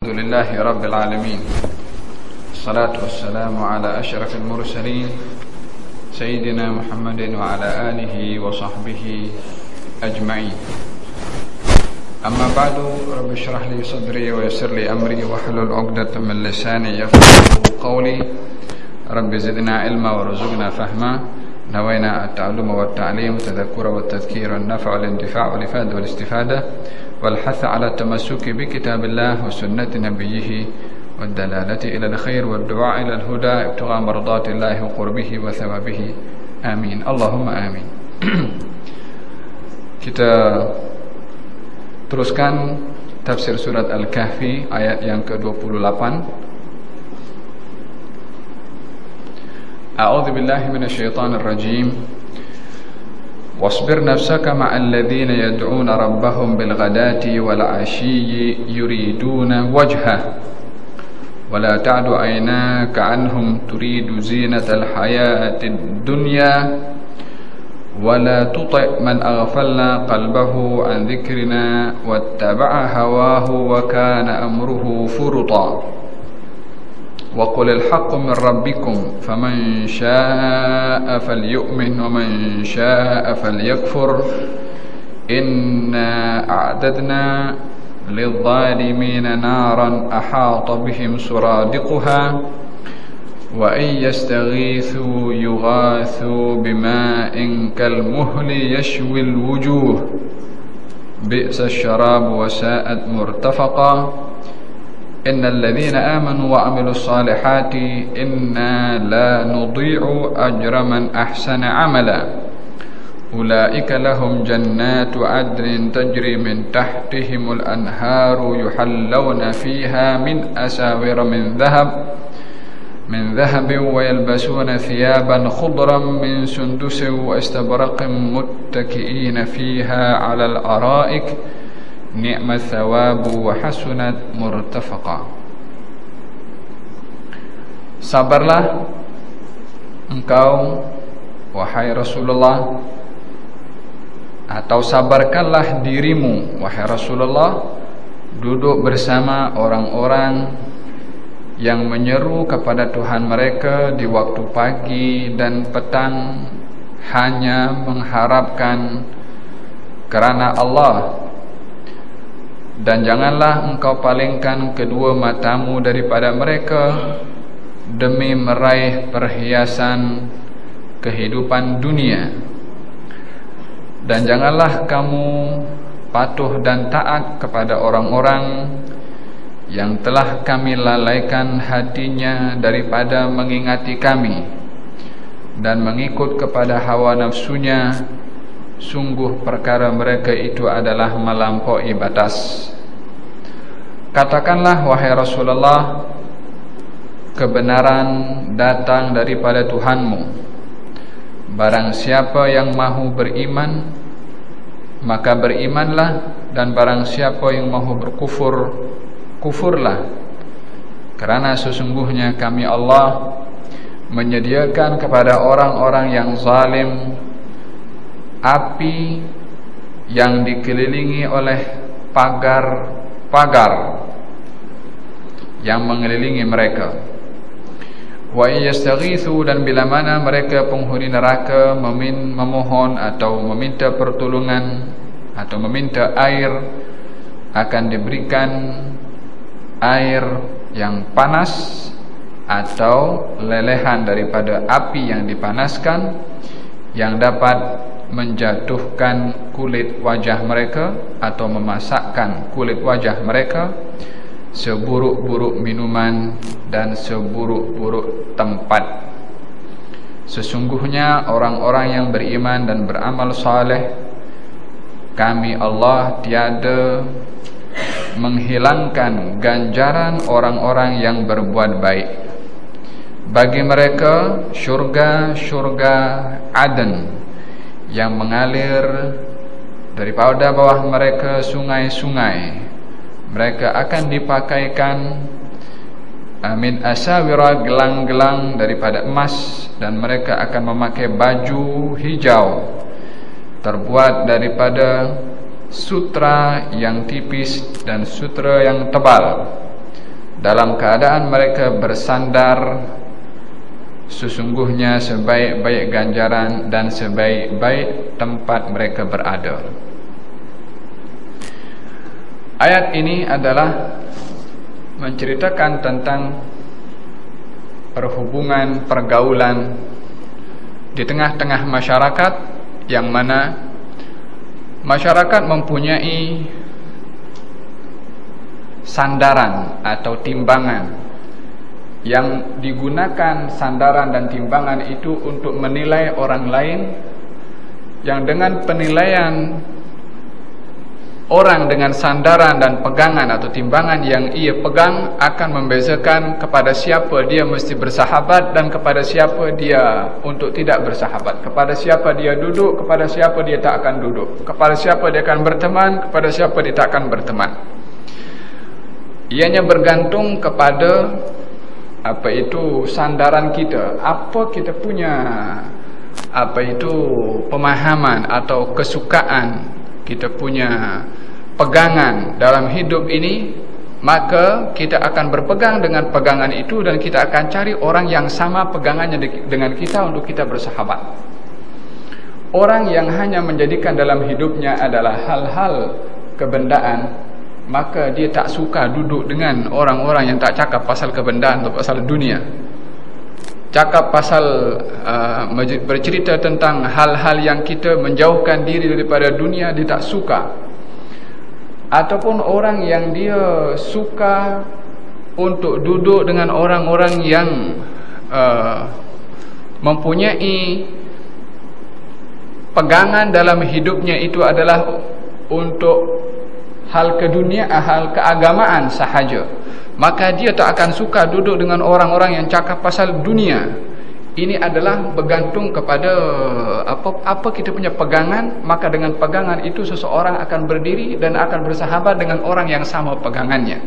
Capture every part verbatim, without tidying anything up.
الحمد لله رب العالمين، الصلاة والسلام على أشرف المرسلين سيدنا محمد وعلى آله وصحبه أجمعين. أما بعد، رب اشرح لي صدري ويسر لي أمري واحلل عقدة من لساني يفقهوا قولي. رب زدنا علما وارزقنا فهما. نوينا التعلم والتعليم، التذكر والتذكير، النفع والانتفاع والإفادة والاستفادة، والحث على التمسك بكتاب الله وسنة نبيه، والدلالة إلى الخير والدعاء إلى الهدى، ابتغاء مرضات الله وقربه وثوابه. آمين اللهم آمين. Kita teruskan tafsir surat Al-Kahfi ayat yang ke dua puluh delapan. A'udzu billahi minasyaitonir rajim. واصبر نفسك مع الذين يدعون ربهم بالغداة والعشي يريدون وجهه ولا تعد عيناك عنهم تريد زينة الحياة الدنيا ولا تطع من أغفلنا قلبه عن ذكرنا واتبع هواه وكان أمره فرطا وقل الحق من ربكم فمن شاء فليؤمن ومن شاء فليكفر إنا أعددنا للظالمين نارا أحاط بهم سرادقها وإن يستغيثوا يغاثوا بماء كالمهل يشوي الوجوه بئس الشراب وساءت مرتفقا إن الذين آمنوا وعملوا الصالحات إنا لا نضيع أجر من أحسن عملا أولئك لهم جنات عدن تجري من تحتهم الأنهار يحلون فيها من أساور من ذهب من ذهب ويلبسون ثيابا خضرا من سندس واستبرق متكئين فيها على الأرائك ni'mat thawabu wa hasunat murtafaqa. Sabarlah engkau wahai Rasulullah, atau sabarkanlah dirimu wahai Rasulullah, duduk bersama orang-orang yang menyeru kepada Tuhan mereka di waktu pagi dan petang, hanya mengharapkan kerana Allah. Dan janganlah engkau palingkan kedua matamu daripada mereka demi meraih perhiasan kehidupan dunia. Dan janganlah kamu patuh dan taat kepada orang-orang yang telah kami lalaikan hatinya daripada mengingati kami dan mengikut kepada hawa nafsunya. Sungguh perkara mereka itu adalah melampaui batas. Katakanlah wahai Rasulullah, kebenaran datang daripada Tuhanmu. Barang siapa yang mahu beriman, maka berimanlah, dan barang siapa yang mahu berkufur, kufurlah. Kerana sesungguhnya kami Allah menyediakan kepada orang-orang yang zalim api yang dikelilingi oleh pagar-pagar yang mengelilingi mereka. Wa yastaghithu, dan bila mana mereka penghuni neraka memin, memohon atau meminta pertolongan atau meminta air, akan diberikan air yang panas atau lelehan daripada api yang dipanaskan, yang dapat menjatuhkan kulit wajah mereka atau memasakkan kulit wajah mereka, seburuk-buruk minuman dan seburuk-buruk tempat. Sesungguhnya orang-orang yang beriman dan beramal saleh, kami Allah tiada menghilangkan ganjaran orang-orang yang berbuat baik. Bagi mereka syurga-syurga Aden yang mengalir daripada bawah mereka sungai-sungai. Mereka akan dipakaikan min asawira, gelang-gelang daripada emas, dan mereka akan memakai baju hijau terbuat daripada sutra yang tipis dan sutra yang tebal. dalam keadaan mereka bersandar, sesungguhnya sebaik-baik ganjaran dan sebaik-baik tempat mereka berada. Ayat ini adalah menceritakan tentang perhubungan, pergaulan di tengah-tengah masyarakat, yang mana masyarakat mempunyai sandaran atau timbangan, yang digunakan sandaran dan timbangan itu untuk menilai orang lain, yang dengan penilaian orang dengan sandaran dan pegangan atau timbangan yang ia pegang akan membezakan kepada siapa dia mesti bersahabat dan kepada siapa dia untuk tidak bersahabat, kepada siapa dia duduk, kepada siapa dia tak akan duduk, kepada siapa dia akan berteman, kepada siapa dia tak akan berteman. Ianya bergantung kepada apa itu sandaran kita, apa kita punya apa itu pemahaman atau kesukaan, kita punya pegangan dalam hidup ini, maka kita akan berpegang dengan pegangan itu dan kita akan cari orang yang sama pegangannya dengan kita untuk kita bersahabat. Orang yang hanya menjadikan dalam hidupnya adalah hal-hal kebendaan, maka dia tak suka duduk dengan orang-orang yang tak cakap pasal kebendaan atau pasal dunia, cakap pasal uh, bercerita tentang hal-hal yang kita menjauhkan diri daripada dunia, dia tak suka. Ataupun orang yang dia suka untuk duduk dengan orang-orang yang uh, mempunyai pegangan dalam hidupnya itu adalah untuk hal kedunia, hal keagamaan sahaja, maka dia tak akan suka duduk dengan orang-orang yang cakap pasal dunia. Ini adalah bergantung kepada apa apa kita punya pegangan, maka dengan pegangan itu seseorang akan berdiri dan akan bersahabat dengan orang yang sama pegangannya.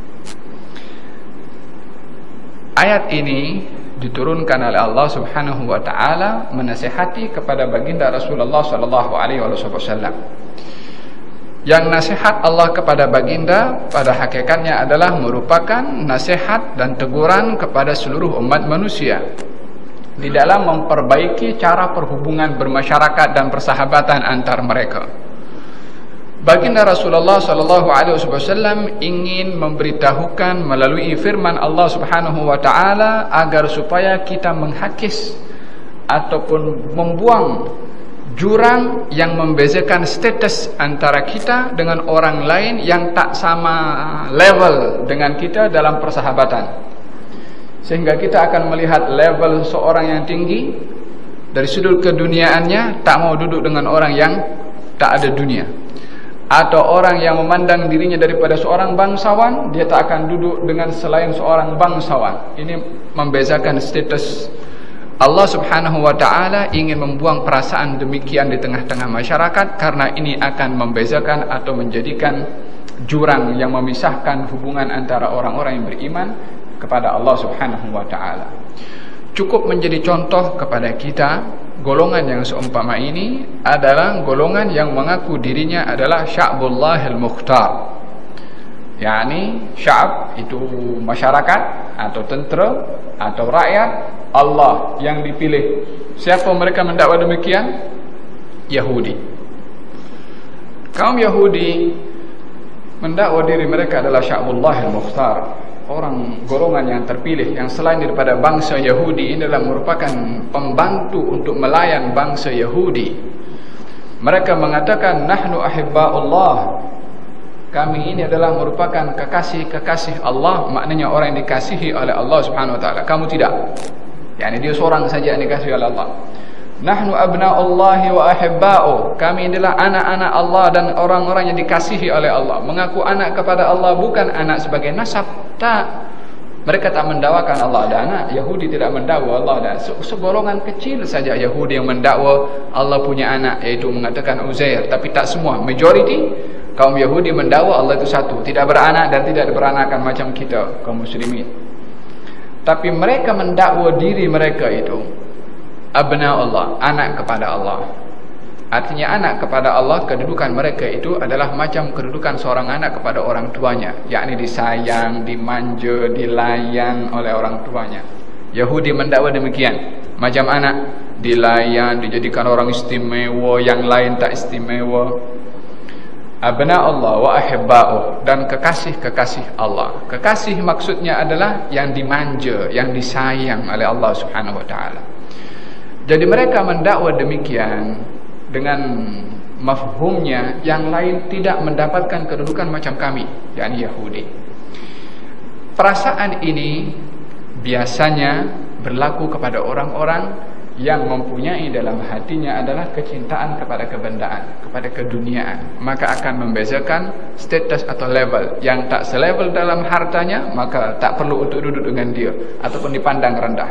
Ayat ini diturunkan oleh Allah Subhanahu wa taala menasihati kepada baginda Rasulullah sallallahu alaihi wasallam. Yang nasihat Allah kepada baginda pada hakikatnya adalah merupakan nasihat dan teguran kepada seluruh umat manusia di dalam memperbaiki cara perhubungan bermasyarakat dan persahabatan antar mereka. Baginda Rasulullah sallallahu alaihi wasallam ingin memberitahukan melalui firman Allah Subhanahu wa taala agar supaya kita menghakis ataupun membuang jurang yang membezakan status antara kita dengan orang lain yang tak sama level dengan kita dalam persahabatan, sehingga kita akan melihat level seorang yang tinggi dari sudut keduniaannya tak mau duduk dengan orang yang tak ada dunia, atau orang yang memandang dirinya daripada seorang bangsawan, dia tak akan duduk dengan selain seorang bangsawan. Ini membezakan status. Allah Subhanahu wa taala ingin membuang perasaan demikian di tengah-tengah masyarakat, karena ini akan membezakan atau menjadikan jurang yang memisahkan hubungan antara orang-orang yang beriman kepada Allah Subhanahu wa taala. Cukup menjadi contoh kepada kita, golongan yang seumpama ini adalah golongan yang mengaku dirinya adalah Sya'bullahil Mukhtar, yakni sya'ab itu masyarakat atau tentera atau rakyat Allah yang dipilih. Siapa mereka mendakwa demikian? Yahudi. Kaum Yahudi mendakwa diri mereka adalah Sya'bullahil Mukhtar, orang golongan yang terpilih, yang selain daripada bangsa Yahudi ini adalah merupakan pembantu untuk melayan bangsa Yahudi. Mereka mengatakan nahnu ahibba'ullah, kami ini adalah merupakan kekasih-kekasih Allah, maknanya orang yang dikasihi oleh Allah Subhanahu wa taala. Kamu tidak, yakni dia seorang saja yang dikasihi oleh Allah. Nahnu abna'ullahi wa ahibba'u, kami adalah anak-anak Allah dan orang-orang yang dikasihi oleh Allah. Mengaku anak kepada Allah bukan anak sebagai nasab, tak. Mereka tak mendakwakan Allah ada anak. Yahudi tidak mendakwa Allah ada. Segolongan kecil saja Yahudi yang mendakwa Allah punya anak, yaitu mengatakan Uzair. Tapi tak semua, majority kaum Yahudi mendakwa Allah itu satu, tidak beranak dan tidak beranakan macam kita kaum muslimin. Tapi mereka mendakwa diri mereka itu abna Allah, anak kepada Allah. Artinya anak kepada Allah, kedudukan mereka itu adalah macam kedudukan seorang anak kepada orang tuanya, yakni disayang, dimanja, dilayan oleh orang tuanya. Yahudi mendakwa demikian, macam anak dilayan, dijadikan orang istimewa, yang lain tak istimewa. Abna Allah wa ahibba'uh, dan kekasih-kekasih Allah. Kekasih maksudnya adalah yang dimanja, yang disayang oleh Allah Subhanahu wa taala. Jadi mereka mendakwa demikian dengan mafhumnya, yang lain tidak mendapatkan kedudukan macam kami, yakni Yahudi. Perasaan ini biasanya berlaku kepada orang-orang yang mempunyai dalam hatinya adalah kecintaan kepada kebendaan, kepada keduniaan. Maka akan membezakan status atau level. Yang tak selevel dalam hartanya, maka tak perlu untuk duduk dengan dia ataupun dipandang rendah.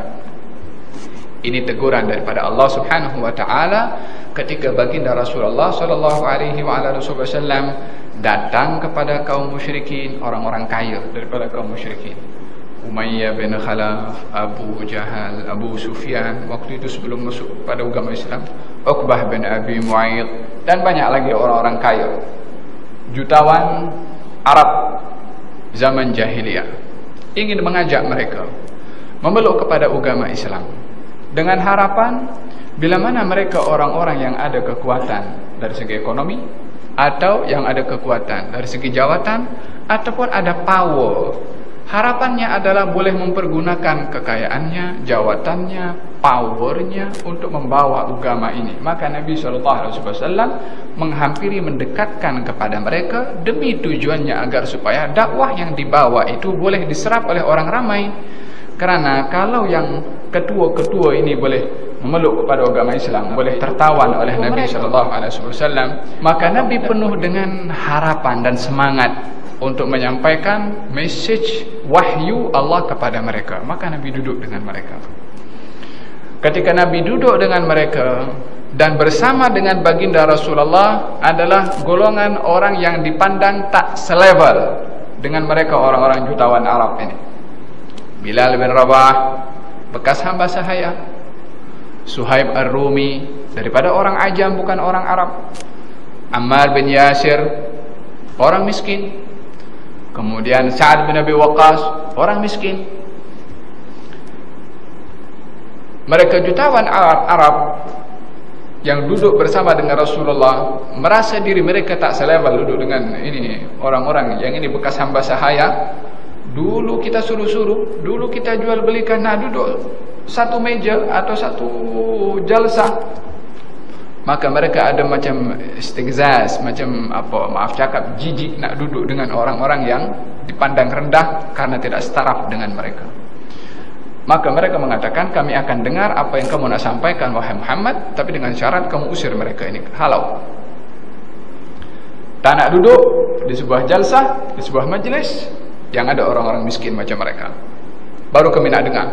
Ini teguran daripada Allah Subhanahu wa taala ketika baginda Rasulullah sallallahu alaihi wasallam datang kepada kaum musyrikin, orang-orang kaya daripada kaum musyrikin. Umayyah bin Khalaf, Abu Jahal, Abu Sufyan waktu itu sebelum masuk pada agama Islam, Uqbah bin Abi Mu'ayyid, dan banyak lagi orang-orang kaya, jutawan Arab zaman jahiliyah, ingin mengajak mereka memeluk kepada agama Islam dengan harapan bila mana mereka orang-orang yang ada kekuatan dari segi ekonomi, atau yang ada kekuatan dari segi jawatan, ataupun ada power. Harapannya adalah boleh mempergunakan kekayaannya, jawatannya, powernya untuk membawa agama ini. Maka Nabi shallallahu alaihi wasallam menghampiri, mendekatkan kepada mereka demi tujuannya agar supaya dakwah yang dibawa itu boleh diserap oleh orang ramai. Kerana kalau yang ketua-ketua ini boleh memeluk kepada agama Islam, boleh tertawan oleh Nabi shallallahu alaihi wasallam, maka Nabi penuh dengan harapan dan semangat untuk menyampaikan message wahyu Allah kepada mereka. Maka Nabi duduk dengan mereka. Ketika Nabi duduk dengan mereka dan bersama dengan baginda Rasulullah adalah golongan orang yang dipandang tak selevel dengan mereka, orang-orang jutawan Arab ini. Bilal bin Rabah, bekas hamba sahaya. Suhaib Ar-Rumi, daripada orang Ajam, bukan orang Arab. Ammar bin Yasir, orang miskin. Kemudian Sa'ad bin Abi Waqqas, orang miskin. Mereka jutawan Arab, Arab yang duduk bersama dengan Rasulullah, merasa diri mereka tak selevel duduk dengan ini orang-orang yang ini bekas hamba sahaya. Dulu kita suruh-suruh, dulu kita jual belikan, nak duduk satu meja atau satu jalsah. Maka mereka ada macam istigzaz, macam apa, maaf cakap, jijik nak duduk dengan orang-orang yang dipandang rendah karena tidak setaraf dengan mereka. Maka mereka mengatakan, kami akan dengar apa yang kamu nak sampaikan wahai Muhammad, tapi dengan syarat kamu usir mereka ini, halau. Tak nak duduk di sebuah jalsah, di sebuah majlis yang ada orang-orang miskin macam mereka, baru kami nak dengar.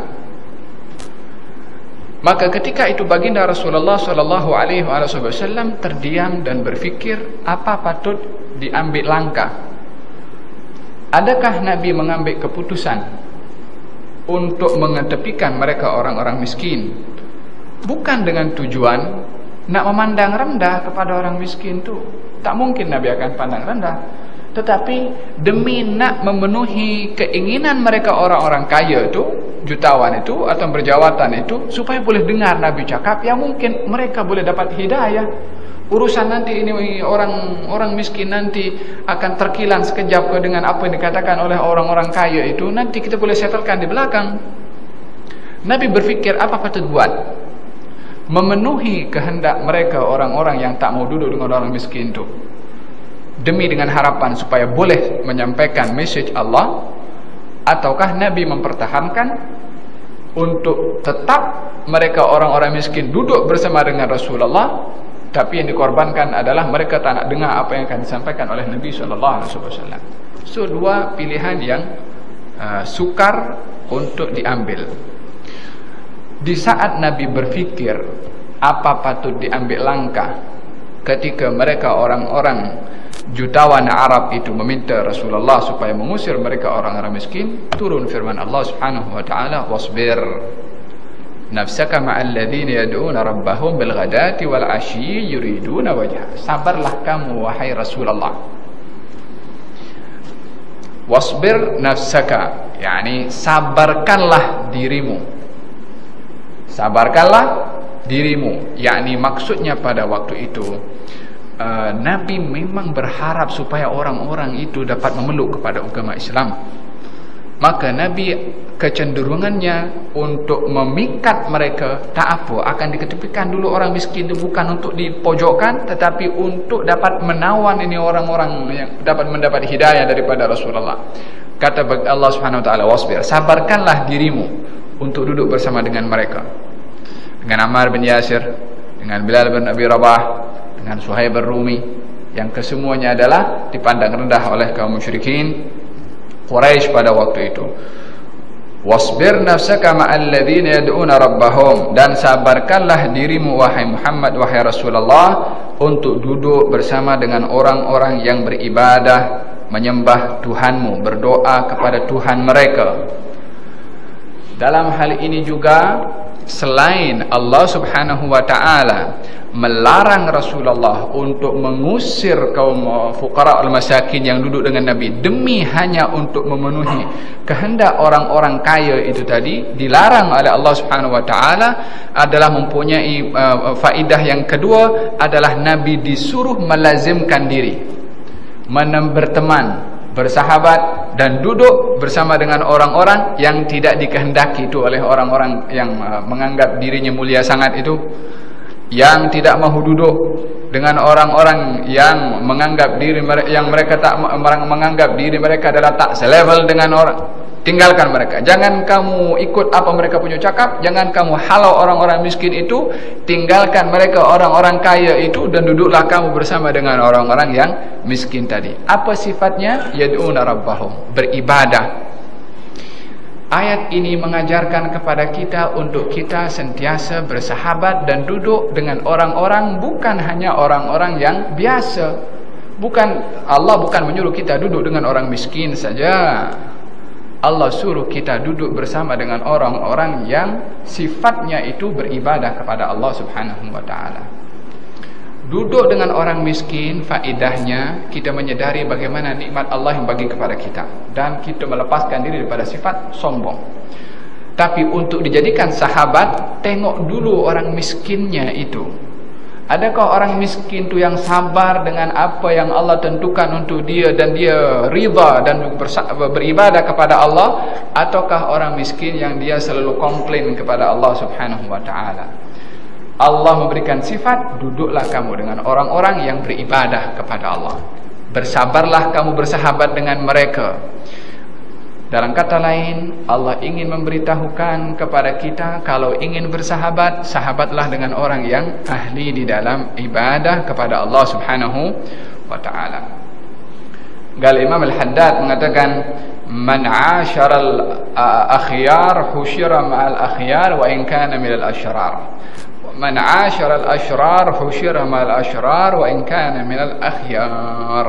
Maka ketika itu baginda Rasulullah sallallahu alaihi wasallam terdiam dan berfikir apa patut diambil langkah. Adakah Nabi mengambil keputusan untuk mengetepikan mereka orang-orang miskin, bukan dengan tujuan nak memandang rendah kepada orang miskin tu. Tak mungkin Nabi akan pandang rendah, tetapi demi nak memenuhi keinginan mereka orang-orang kaya itu, jutawan itu atau berjawatan itu, supaya boleh dengar Nabi cakap, yang mungkin mereka boleh dapat hidayah. Urusan nanti ini orang orang miskin nanti akan terkilan sekejap dengan apa yang dikatakan oleh orang-orang kaya itu, nanti kita boleh settlekan di belakang. Nabi berfikir apa patut buat, memenuhi kehendak mereka orang-orang yang tak mau duduk dengan orang miskin itu, demi dengan harapan supaya boleh menyampaikan message Allah, ataukah Nabi mempertahankan untuk tetap mereka orang-orang miskin duduk bersama dengan Rasulullah, tapi yang dikorbankan adalah mereka tak nak dengar apa yang akan disampaikan oleh Nabi sallallahu alaihi wasallam. So dua pilihan yang uh, sukar untuk diambil. Di saat Nabi berfikir apa patut diambil langkah, ketika mereka orang-orang jutawan Arab itu meminta Rasulullah supaya mengusir mereka orang-orang miskin, turun firman Allah Subhanahu wa taala, wasbir nafsaka ma'al ladzina yad'una rabbahum bil ghadati wal 'ashyi yuriduna wajha. Sabarlah kamu wahai Rasulullah. Wasbir nafsaka, yakni sabarkanlah dirimu. Sabarkanlah dirimu, yakni maksudnya pada waktu itu uh, Nabi memang berharap supaya orang-orang itu dapat memeluk kepada agama Islam. Maka Nabi kecenderungannya untuk memikat mereka, tak apa, akan diketepikan dulu orang miskin itu, bukan untuk dipojokkan, tetapi untuk dapat menawan ini orang-orang yang dapat mendapat hidayah daripada Rasulullah. Kata Allah Subhanahu wa taala, wasbir, sabarkanlah dirimu untuk duduk bersama dengan mereka, dengan Ammar bin Yasir, dengan Bilal bin Abi Rabah, dengan Suhaib ar-Rumi, yang kesemuanya adalah dipandang rendah oleh kaum musyrikin Quraisy pada waktu itu. Wasbir nafsaka ma'al ladzina yad'una rabbahum, dan sabarkanlah dirimu wahai Muhammad, wahai Rasulullah, untuk duduk bersama dengan orang-orang yang beribadah, menyembah Tuhanmu, berdoa kepada Tuhan mereka. Dalam hal ini juga, selain Allah Subhanahu wa ta'ala melarang Rasulullah untuk mengusir kaum fuqara al-masakin yang duduk dengan Nabi demi hanya untuk memenuhi kehendak orang-orang kaya itu tadi, dilarang oleh Allah Subhanahu wa ta'ala, adalah mempunyai uh, faedah yang kedua, adalah Nabi disuruh melazimkan diri, menem berteman, bersahabat, dan duduk bersama dengan orang-orang yang tidak dikehendaki itu oleh orang-orang yang uh, menganggap dirinya mulia sangat itu, yang tidak mahu duduk dengan orang-orang yang menganggap diri mereka, yang mereka tak menganggap diri mereka adalah tak selevel dengan orang. Tinggalkan mereka, jangan kamu ikut apa mereka punya cakap, jangan kamu halau orang-orang miskin itu, tinggalkan mereka orang-orang kaya itu, dan duduklah kamu bersama dengan orang-orang yang miskin tadi. Apa sifatnya? Yad'una rabbahum, beribadah. Ayat ini mengajarkan kepada kita untuk kita sentiasa bersahabat dan duduk dengan orang-orang, bukan hanya orang-orang yang biasa. Bukan, Allah bukan menyuruh kita duduk dengan orang miskin saja. Allah suruh kita duduk bersama dengan orang-orang yang sifatnya itu beribadah kepada Allah Subhanahu wa ta'ala. Duduk dengan orang miskin, faedahnya kita menyedari bagaimana nikmat Allah yang bagi kepada kita, dan kita melepaskan diri daripada sifat sombong. Tapi untuk dijadikan sahabat, tengok dulu orang miskinnya itu. Adakah orang miskin itu yang sabar dengan apa yang Allah tentukan untuk dia, dan dia ridha dan beribadah kepada Allah, ataukah orang miskin yang dia selalu komplain kepada Allah Subhanahu wa ta'ala? Allah memberikan sifat, duduklah kamu dengan orang-orang yang beribadah kepada Allah, bersabarlah kamu bersahabat dengan mereka. Dalam kata lain, Allah ingin memberitahukan kepada kita, kalau ingin bersahabat, sahabatlah dengan orang yang ahli di dalam ibadah kepada Allah Subhanahu wa ta'ala. Gal Imam Al-Haddad mengatakan, man 'ashara al-akhyar husyira ma'al akhyar wa in kana minal ashrar. Man 'ashara al-ashrar husyira ma'al ashrar wa in kana minal akhyar.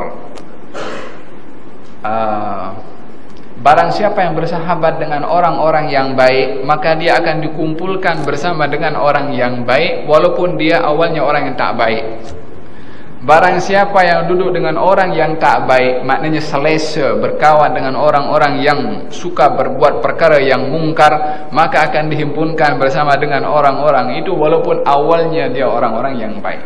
uh, Barang siapa yang bersahabat dengan orang-orang yang baik, maka dia akan dikumpulkan bersama dengan orang yang baik, walaupun dia awalnya orang yang tak baik. Barang siapa yang duduk dengan orang yang tak baik, maknanya selesa berkawan dengan orang-orang yang suka berbuat perkara yang mungkar, maka akan dihimpunkan bersama dengan orang-orang itu, walaupun awalnya dia orang-orang yang baik.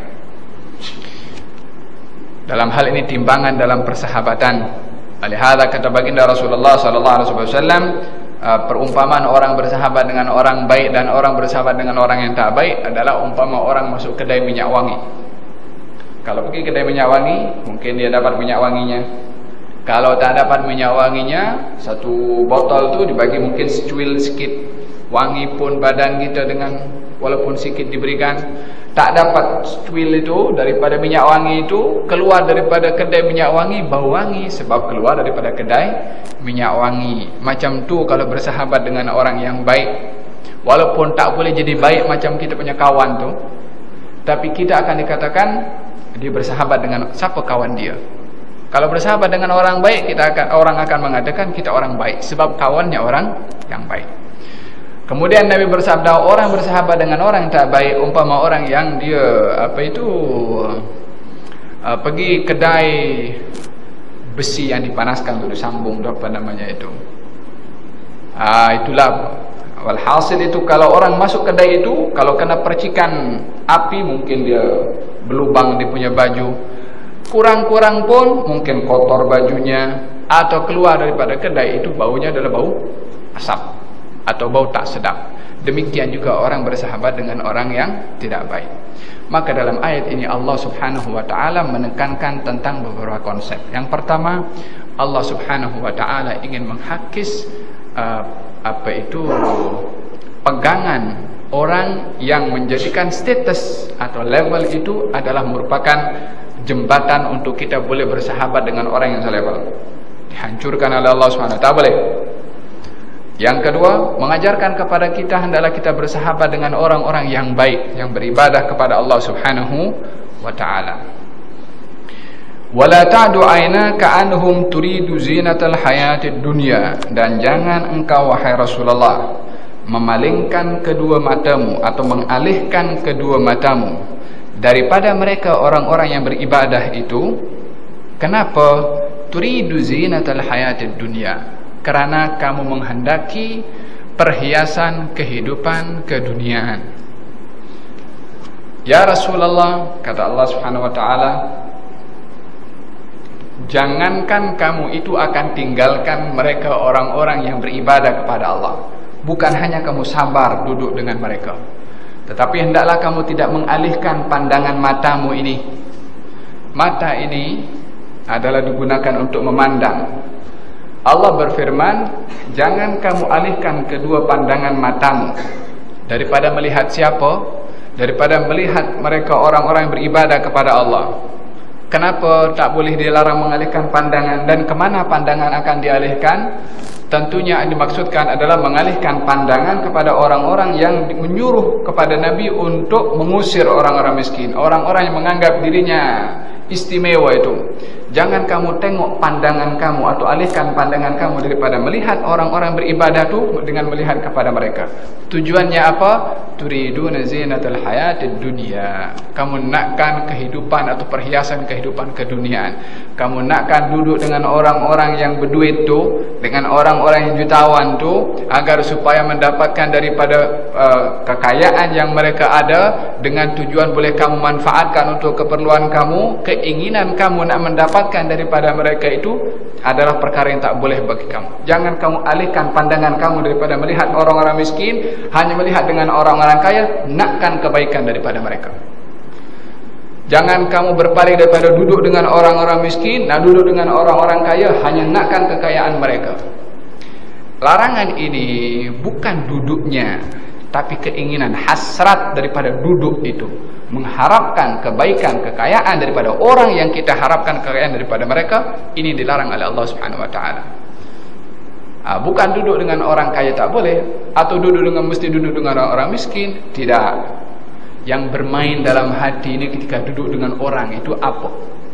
Dalam hal ini timbangan dalam persahabatan. Alihada kata baginda Rasulullah sallallahu alaihi wasallam, perumpamaan orang bersahabat dengan orang baik dan orang bersahabat dengan orang yang tak baik adalah umpama orang masuk kedai minyak wangi. Kalau pergi kedai minyak wangi, mungkin dia dapat minyak wanginya. Kalau tak dapat minyak wanginya, satu botol tu dibagi mungkin secuil sikit. Wangi pun badan kita dengan walaupun sikit diberikan. Tak dapat secuil itu daripada minyak wangi itu, keluar daripada kedai minyak wangi bau wangi, sebab keluar daripada kedai minyak wangi. Macam tu kalau bersahabat dengan orang yang baik, walaupun tak boleh jadi baik macam kita punya kawan tu, tapi kita akan dikatakan dia bersahabat dengan siapa kawan dia. Kalau bersahabat dengan orang baik, kita akan orang akan mengatakan kita orang baik, sebab kawannya orang yang baik. Kemudian Nabi bersabda, orang bersahabat dengan orang yang tak baik umpama orang yang dia apa itu uh, pergi kedai besi yang dipanaskan untuk disambung, apa namanya itu. Ah uh, itulah walhasil itu, kalau orang masuk kedai itu, kalau kena percikan api mungkin dia berlubang dia punya baju, kurang-kurang pun mungkin kotor bajunya, atau keluar daripada kedai itu baunya adalah bau asap atau bau tak sedap. Demikian juga orang bersahabat dengan orang yang tidak baik. Maka dalam ayat ini Allah Subhanahu wa taala menekankan tentang beberapa konsep. Yang pertama, Allah Subhanahu wa taala ingin menghakis uh, apa itu pegangan orang yang menjadikan status atau level itu adalah merupakan jembatan untuk kita boleh bersahabat dengan orang yang selevel. Dihancurkan oleh Allah Subhanahu wa taala, tak boleh. Yang kedua, mengajarkan kepada kita hendaklah kita bersahabat dengan orang-orang yang baik, yang beribadah kepada Allah Subhanahu wa taala. Wala ta'du 'ainaka anhum turidu zinatal hayatid dunya, dan jangan engkau wahai Rasulullah memalingkan kedua matamu atau mengalihkan kedua matamu daripada mereka orang-orang yang beribadah itu. Kenapa? Turidu zinatal hayatid dunya, kerana kamu menghendaki perhiasan kehidupan keduniaan. Ya Rasulullah, kata Allah Subhanahu wa taala, jangankan kamu itu akan tinggalkan mereka orang-orang yang beribadah kepada Allah. Bukan hanya kamu sabar duduk dengan mereka, tetapi hendaklah kamu tidak mengalihkan pandangan matamu ini. Mata ini adalah digunakan untuk memandang. Allah berfirman, jangan kamu alihkan kedua pandangan matamu daripada melihat siapa? Daripada melihat mereka orang-orang yang beribadah kepada Allah. Kenapa tak boleh dilarang mengalihkan pandangan, dan kemana pandangan akan dialihkan? Tentunya yang dimaksudkan adalah mengalihkan pandangan kepada orang-orang yang menyuruh kepada Nabi untuk mengusir orang-orang miskin, orang-orang yang menganggap dirinya istimewa itu. Jangan kamu tengok pandangan kamu atau alihkan pandangan kamu daripada melihat orang-orang beribadah itu dengan melihat kepada mereka. Tujuannya apa? Turiduna zinatal hayatid dunya. Kamu nakkan kehidupan atau perhiasan kehidupan keduniaan. Kamu nakkan duduk dengan orang-orang yang berduit tu, dengan orang-orang yang jutawan tu, agar supaya mendapatkan daripada uh, kekayaan yang mereka ada, dengan tujuan boleh kamu manfaatkan untuk keperluan kamu. Keinginan kamu nak mendapatkan daripada mereka itu adalah perkara yang tak boleh bagi kamu. Jangan kamu alihkan pandangan kamu daripada melihat orang-orang miskin, hanya melihat dengan orang-orang kaya, nakkan kebaikan daripada mereka. Jangan kamu berpaling daripada duduk dengan orang-orang miskin, nak duduk dengan orang-orang kaya, hanya nakkan kekayaan mereka. Larangan ini bukan duduknya, tapi keinginan, hasrat daripada duduk itu, mengharapkan kebaikan, kekayaan daripada orang yang kita harapkan kekayaan daripada mereka. Ini dilarang oleh Allah Subhanahu wa taala. Ha, bukan duduk dengan orang kaya tak boleh, atau duduk dengan mesti duduk dengan orang-orang miskin, tidak. Yang bermain dalam hati ini ketika duduk dengan orang itu apa?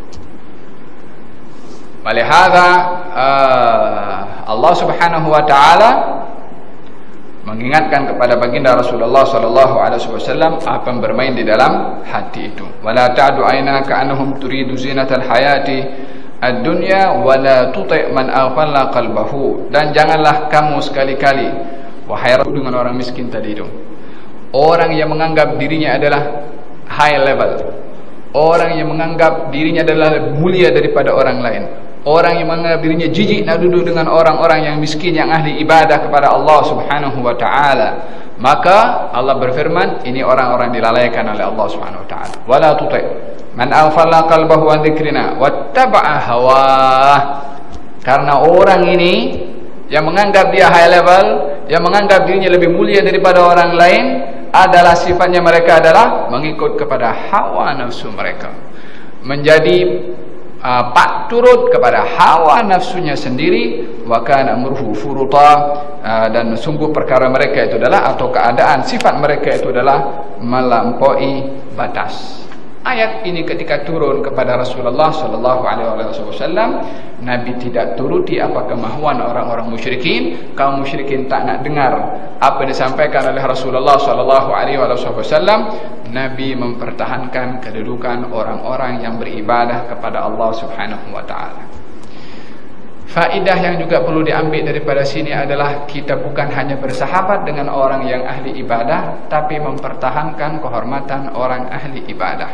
Walihada uh, Allah Subhanahu wa taala mengingatkan kepada baginda Rasulullah sallallahu alaihi wasallam apa yang bermain di dalam hati itu. Wala ta'du 'ainaka anhum turidu zinatal hayati ad-dunya wala tuti' man aghfala qalbahu, dan janganlah kamu sekali-kali wahai dengan orang miskin tadi itu, orang yang menganggap dirinya adalah high level, orang yang menganggap dirinya adalah mulia daripada orang lain, orang yang menganggap dirinya jijik nak duduk dengan orang-orang yang miskin, yang ahli ibadah kepada Allah Subhanahu wa taala. Maka Allah berfirman, ini orang-orang dilalaikan oleh Allah Subhanahu wa taala. Wala tuti' man aghfala qalbahu an dzikrina wattaba'a hawah. Karena orang ini yang menganggap dia high level, yang menganggap dirinya lebih mulia daripada orang lain, adalah sifatnya mereka adalah mengikut kepada hawa nafsu mereka, menjadi Uh, pak turut kepada hawa nafsunya sendiri. Wa kana amruhu furuta, uh, dan sungguh perkara mereka itu adalah, atau keadaan sifat mereka itu adalah melampaui batas. Ayat ini ketika turun kepada Rasulullah sallallahu alaihi wasallam, Nabi tidak turuti apa kemahuan orang-orang musyrikin. Kaum musyrikin tak nak dengar apa yang disampaikan oleh Rasulullah sallallahu alaihi wasallam. Nabi mempertahankan kedudukan orang-orang yang beribadah kepada Allah Subhanahu wa taala. Faedah yang juga perlu diambil daripada sini adalah kita bukan hanya bersahabat dengan orang yang ahli ibadah, tapi mempertahankan kehormatan orang ahli ibadah.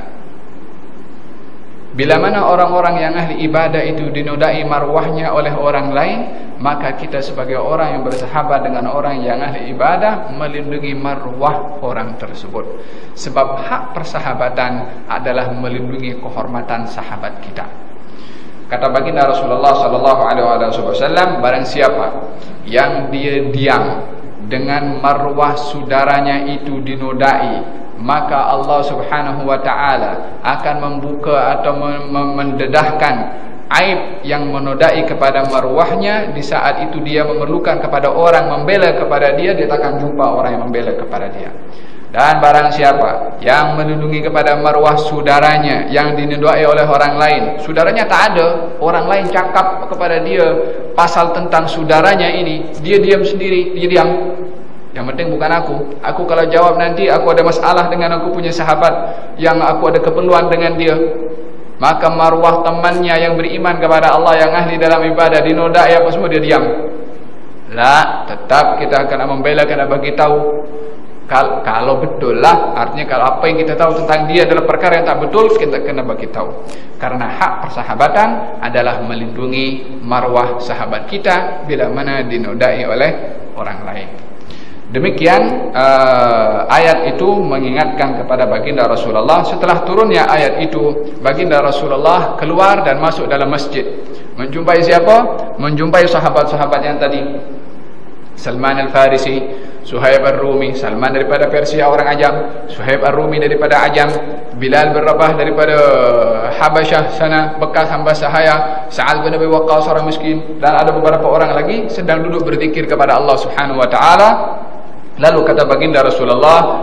Bila mana orang-orang yang ahli ibadah itu dinodai marwahnya oleh orang lain, maka kita sebagai orang yang bersahabat dengan orang yang ahli ibadah melindungi marwah orang tersebut. Sebab hak persahabatan adalah melindungi kehormatan sahabat kita. Kata baginda Rasulullah sallallahu alaihi wasallam, barang siapa yang dia diam dengan marwah saudaranya itu dinodai, maka Allah Subhanahu wa taala akan membuka atau mendedahkan aib yang menodai kepada marwahnya. Di saat itu dia memerlukan kepada orang membela kepada dia, dia tak akan jumpa orang yang membela kepada dia. Dan barang siapa yang melindungi kepada marwah saudaranya yang dinodai oleh orang lain, saudaranya tak ada, orang lain cakap kepada dia pasal tentang saudaranya ini, dia diam sendiri, dia diam. Yang penting bukan aku. Aku kalau jawab nanti aku ada masalah dengan aku punya sahabat yang aku ada keperluan dengan dia, maka marwah temannya yang beriman kepada Allah yang ahli dalam ibadah dinodai apa semua, dia diam. La, tetap kita akan membela, kena bagi tahu. Kalau, kalau betul lah, artinya kalau apa yang kita tahu tentang dia adalah perkara yang tak betul, kita kena bagi tahu. Karena hak persahabatan adalah melindungi marwah sahabat kita bila mana dinodai oleh orang lain. Demikian uh, ayat itu mengingatkan kepada baginda Rasulullah. Setelah turunnya ayat itu, baginda Rasulullah keluar dan masuk dalam masjid. Menjumpai siapa? Menjumpai sahabat-sahabat yang tadi. Salman Al-Farisi, Suhaib Ar-Rumi. Salman daripada Persia, orang Ajam. Suhaib Ar-Rumi daripada Ajam. Bilal bin Rabah daripada Habasyah sana, bekas hamba sahaya. Sa'ad bin Abi Waqqas, orang miskin. Dan ada beberapa orang lagi sedang duduk berzikir kepada Allah Subhanahu wa taala. Lalu kata baginda Rasulullah,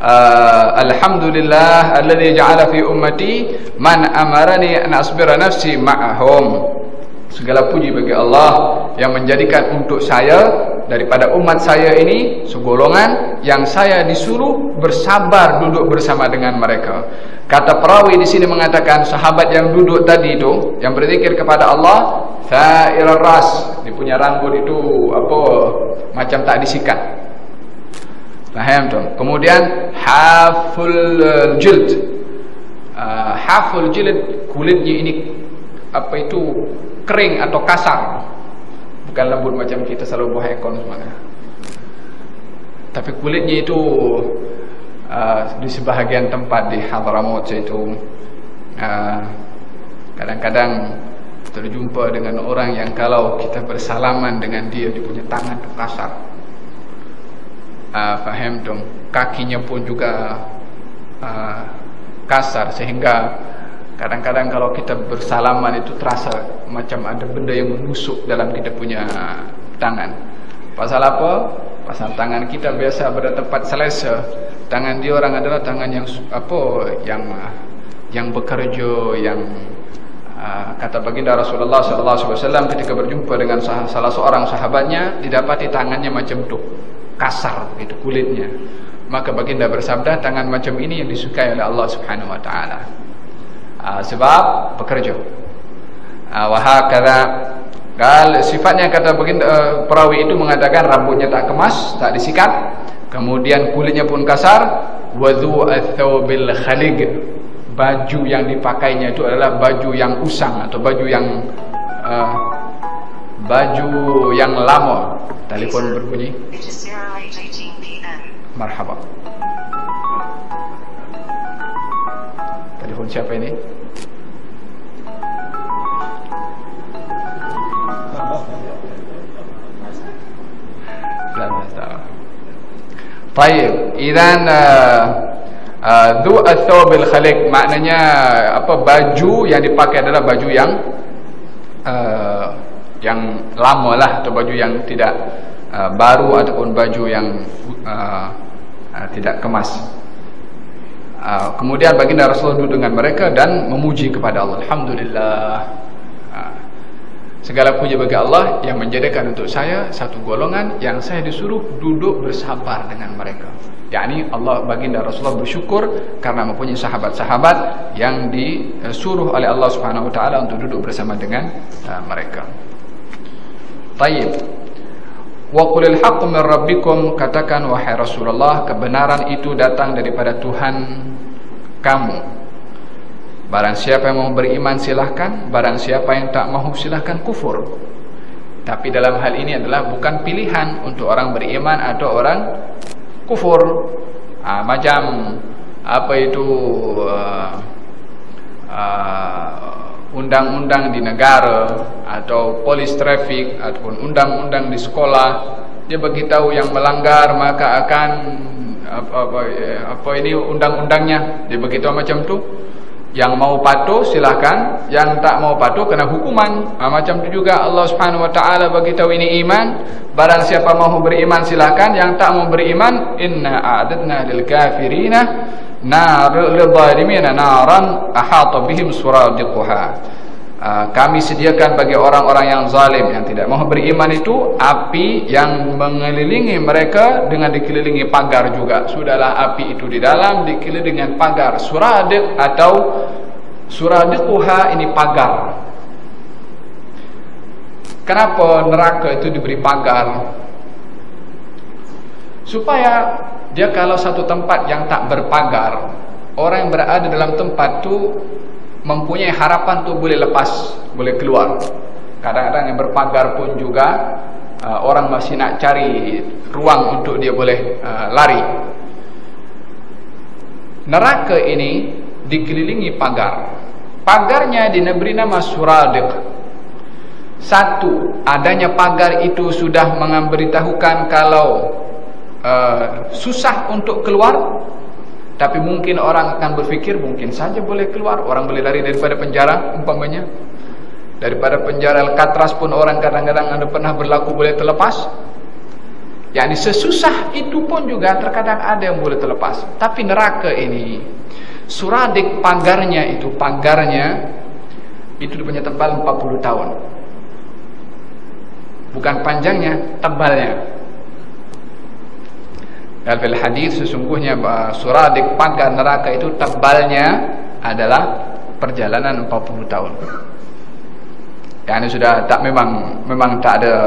Alhamdulillah alladzi ja'ala fi ummati man amarani an asbira nafsi ma'ahum. Segala puji bagi Allah yang menjadikan untuk saya daripada umat saya ini segolongan yang saya disuruh bersabar duduk bersama dengan mereka. Kata perawi di sini mengatakan sahabat yang duduk tadi itu yang berzikir kepada Allah, Tha'ir ras, dia punya rambut itu apa macam tak disikat. Faham tu? Kemudian haful jild. Uh, haful jild, kulitnya ini apa itu kering atau kasar, bukan lembut macam kita selalu buah ekon semuanya. Tapi kulitnya itu uh, di sebahagian tempat di Hadramaut itu kadang-kadang uh, terjumpa dengan orang yang kalau kita bersalaman dengan dia, dia punya tangan itu kasar. Uh, faham dong? Kakinya pun juga uh, kasar, sehingga kadang-kadang kalau kita bersalaman itu terasa macam ada benda yang menusuk dalam kita punya tangan. Pasal apa? Pasal tangan kita biasa pada tempat selesa. Tangan dia orang adalah tangan yang apa? Yang yang bekerja, yang uh, kata baginda Rasulullah sallallahu alaihi wasallam ketika berjumpa dengan sah salah seorang sahabatnya, didapati tangannya macam tu, kasar begitu kulitnya. Maka baginda bersabda, tangan macam ini yang disukai oleh Allah Subhanahu wa taala. Uh, sebab bekerja. Uh, Wahakala, gal sifatnya kata baginda uh, perawi itu mengatakan rambutnya tak kemas, tak disikat, kemudian kulitnya pun kasar. Wadhu athawbil khalig, baju yang dipakainya itu adalah baju yang usang atau baju yang uh, baju yang lama. Telefon berbunyi. Marhaba. Telefon siapa ini? Baik, idan dhu athawbil khaliq, maknanya apa, baju yang dipakai adalah baju yang uh, yang lama lah, atau baju yang tidak uh, baru, ataupun baju yang uh, uh, tidak kemas. uh, kemudian baginda Rasulullah duduk dengan mereka dan memuji kepada Allah. Alhamdulillah, uh, segala puji bagi Allah yang menjadikan untuk saya satu golongan yang saya disuruh duduk bersabar dengan mereka. yakni Allah, baginda Rasulullah bersyukur karena mempunyai sahabat-sahabat yang disuruh oleh Allah Subhanahu wa taala untuk duduk bersama dengan uh, mereka. Tayyib. Wa qulil haqqu min rabbikum, katakan wahai Rasulullah, kebenaran itu datang daripada Tuhan kamu. Barang siapa yang mau beriman silahkan, barang siapa yang tak mahu silahkan kufur. Tapi dalam hal ini adalah bukan pilihan untuk orang beriman atau orang kufur. Ah, macam apa itu uh, uh, undang-undang di negara atau polis trafik ataupun undang-undang di sekolah, dia beritahu yang melanggar maka akan apa, apa, apa ini undang-undangnya, dia beritahu macam tu. Yang mau patuh silahkan, yang tak mau patuh kena hukuman. Ha, macam tu juga Allah Subhanahu wa taala beritahu ini iman. Barang siapa mau beriman silahkan, yang tak mau beriman, inna a'adna lil kafirina nar lil zalimina naran ahata bihim suradiquha. Uh, kami sediakan bagi orang-orang yang zalim, yang tidak mau beriman itu, api yang mengelilingi mereka dengan dikelilingi pagar juga. Sudahlah api itu di dalam dikelilingi dengan pagar. Suradiq atau suradiquha ini pagar. Kenapa neraka itu diberi pagar? Supaya dia kalau satu tempat yang tak berpagar, orang yang berada dalam tempat itu mempunyai harapan tu boleh lepas, boleh keluar. Kadang-kadang yang berpagar pun juga uh, orang masih nak cari ruang untuk dia boleh uh, lari. Neraka ini dikelilingi pagar. Pagarnya diberi nama Suradiq. Satu, adanya pagar itu sudah memberitahukan kalau uh, susah untuk keluar. Tapi mungkin orang akan berfikir mungkin saja boleh keluar. Orang boleh lari daripada penjara umpamanya. Daripada penjara Alcatraz pun orang kadang-kadang ada pernah berlaku boleh terlepas. Yani sesusah itu pun juga terkadang ada yang boleh terlepas. Tapi neraka ini, Suradiq pagarnya itu, pagarnya itu punya tebal empat puluh tahun. Bukan panjangnya, tebalnya. Dalam hadis sesungguhnya Suradiq pagar neraka itu tebalnya adalah perjalanan empat puluh tahun. Yani sudah tak memang memang tak ada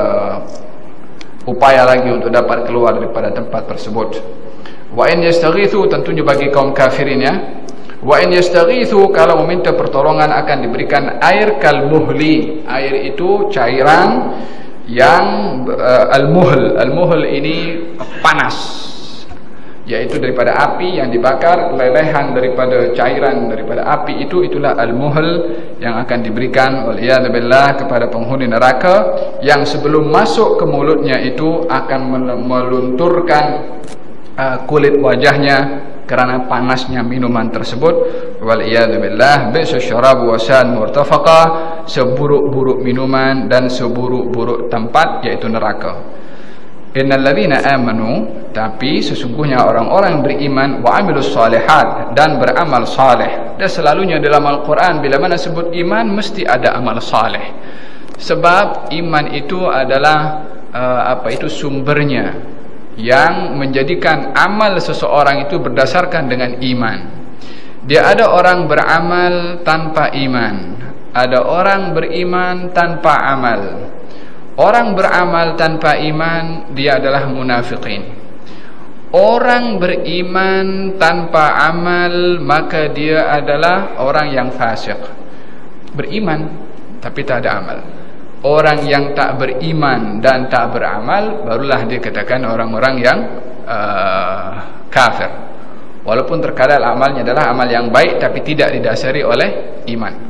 upaya lagi untuk dapat keluar daripada tempat tersebut. Wa in yastaghithu, tentunya bagi kaum kafirin ya. Wa in yastaghithu, kalau meminta pertolongan akan diberikan air kalmuhli. Air itu cairan yang uh, al-muhl. Al-muhl ini panas, yaitu daripada api yang dibakar, lelehan daripada cairan daripada api itu, itulah al-muhl yang akan diberikan waliyadzubillah kepada penghuni neraka, yang sebelum masuk ke mulutnya itu akan melunturkan uh, kulit wajahnya kerana panasnya minuman tersebut. Waliyadzubillah, bi'sa syarabu wa sa'an murtafaqa, seburuk-buruk minuman dan seburuk-buruk tempat, yaitu neraka. Innal ladzina amanu, tapi sesungguhnya orang-orang yang beriman, wa amilus salihat, dan beramal saleh. Dan selalunya dalam Al-Quran bila mana sebut iman mesti ada amal saleh. Sebab iman itu adalah uh, apa itu sumbernya yang menjadikan amal seseorang itu berdasarkan dengan iman. Dia ada orang beramal tanpa iman, ada orang beriman tanpa amal. Orang beramal tanpa iman, dia adalah munafiqin. Orang beriman tanpa amal, maka dia adalah orang yang fasik. Beriman tapi tak ada amal. Orang yang tak beriman dan tak beramal, barulah dia katakan orang-orang yang uh, kafir. Walaupun terkadang amalnya adalah amal yang baik tapi tidak didasari oleh iman.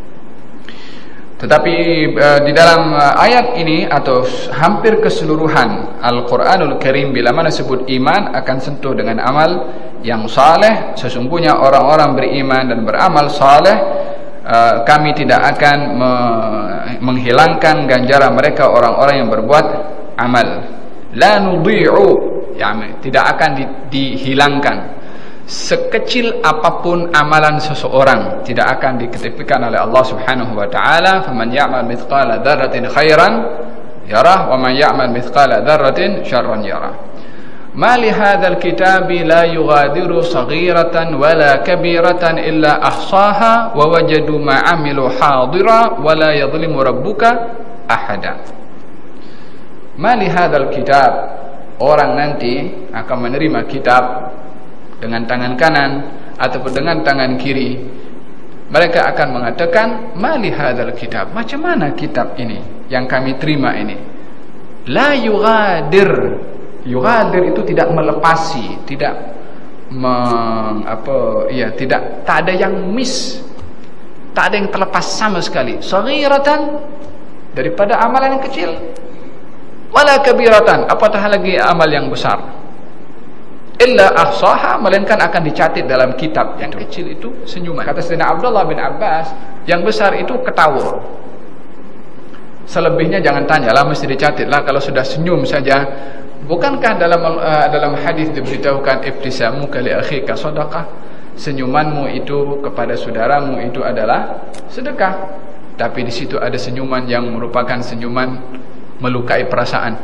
Tetapi uh, di dalam uh, ayat ini atau hampir keseluruhan Al-Quranul Karim, bila mana sebut iman akan sentuh dengan amal yang saleh. Sesungguhnya orang-orang beriman dan beramal saleh, uh, kami tidak akan me menghilangkan ganjaran mereka, orang-orang yang berbuat amal. La nudhi'u, yani tidak akan di dihilangkan. sekecil apapun amalan seseorang tidak akan diketepikan oleh Allah Subhanahu wa taala. Faman ya'mal mithqala dzarratin khairan yarah wa man ya'mal mithqala dzarratin syarran yarah. Ma li hadzal kitabi la yughadiru saghiratan wala kabiratan illa ahsaha wa wajadu ma 'amilu hadira wa la yadhlimu rabbuka ahada. Ma li hadzal kitab, orang nanti akan menerima kitab dengan tangan kanan ataupun dengan tangan kiri. Mereka akan mengatakan, ma li hadzal kitab, macam mana kitab ini yang kami terima ini? La yughadir. Yughadir itu tidak melepasi, tidak meng, apa ya, tidak tak ada yang miss, tak ada yang terlepas sama sekali. Saghiratan, daripada amalan yang kecil, wala kabiratan, apatah lagi amal yang besar, illa ahsaha, melainkan akan dicatat dalam kitab. Yang kecil itu senyuman. Kata Sayyidina Abdullah bin Abbas, yang besar itu ketawa, selebihnya jangan tanyalah, mesti dicatatlah. Kalau sudah senyum saja. Bukankah dalam uh, dalam hadis diberitahukan ibtisamuka li akhika sadaqah, senyumanmu itu kepada saudaramu itu adalah sedekah. Tapi di situ ada senyuman yang merupakan senyuman melukai perasaan.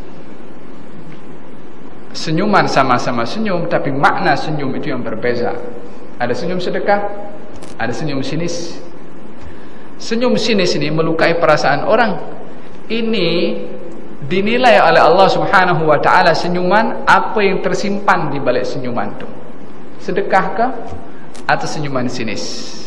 Senyuman sama-sama senyum, tapi makna senyum itu yang berbeza. Ada senyum sedekah, ada senyum sinis. Senyum sinis ini melukai perasaan orang. Ini dinilai oleh Allah Subhanahu wa taala senyuman, apa yang tersimpan di balik senyuman itu. Sedekahkah atau senyuman sinis?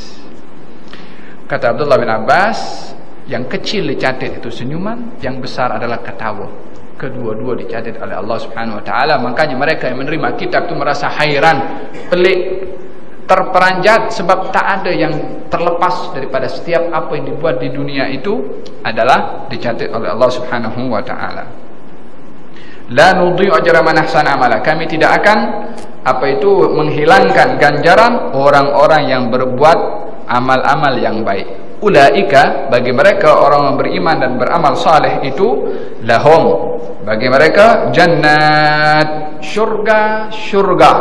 Kata Abdullah bin Abbas, yang kecil dicatat itu senyuman, yang besar adalah ketawa. Kedua-dua dicatat oleh Allah Subhanahu wa taala. Makanya mereka yang menerima kitab itu merasa hairan, pelik, terperanjat, sebab tak ada yang terlepas daripada setiap apa yang dibuat di dunia itu adalah dicatat oleh Allah Subhanahu wa taala. La nudhi'u ajra man ahsana amala, kami tidak akan apa itu menghilangkan ganjaran orang-orang yang berbuat amal-amal yang baik. Ulaika, bagi mereka orang yang beriman dan beramal saleh itu, lahum, bagi mereka jannat, syurga, syurga,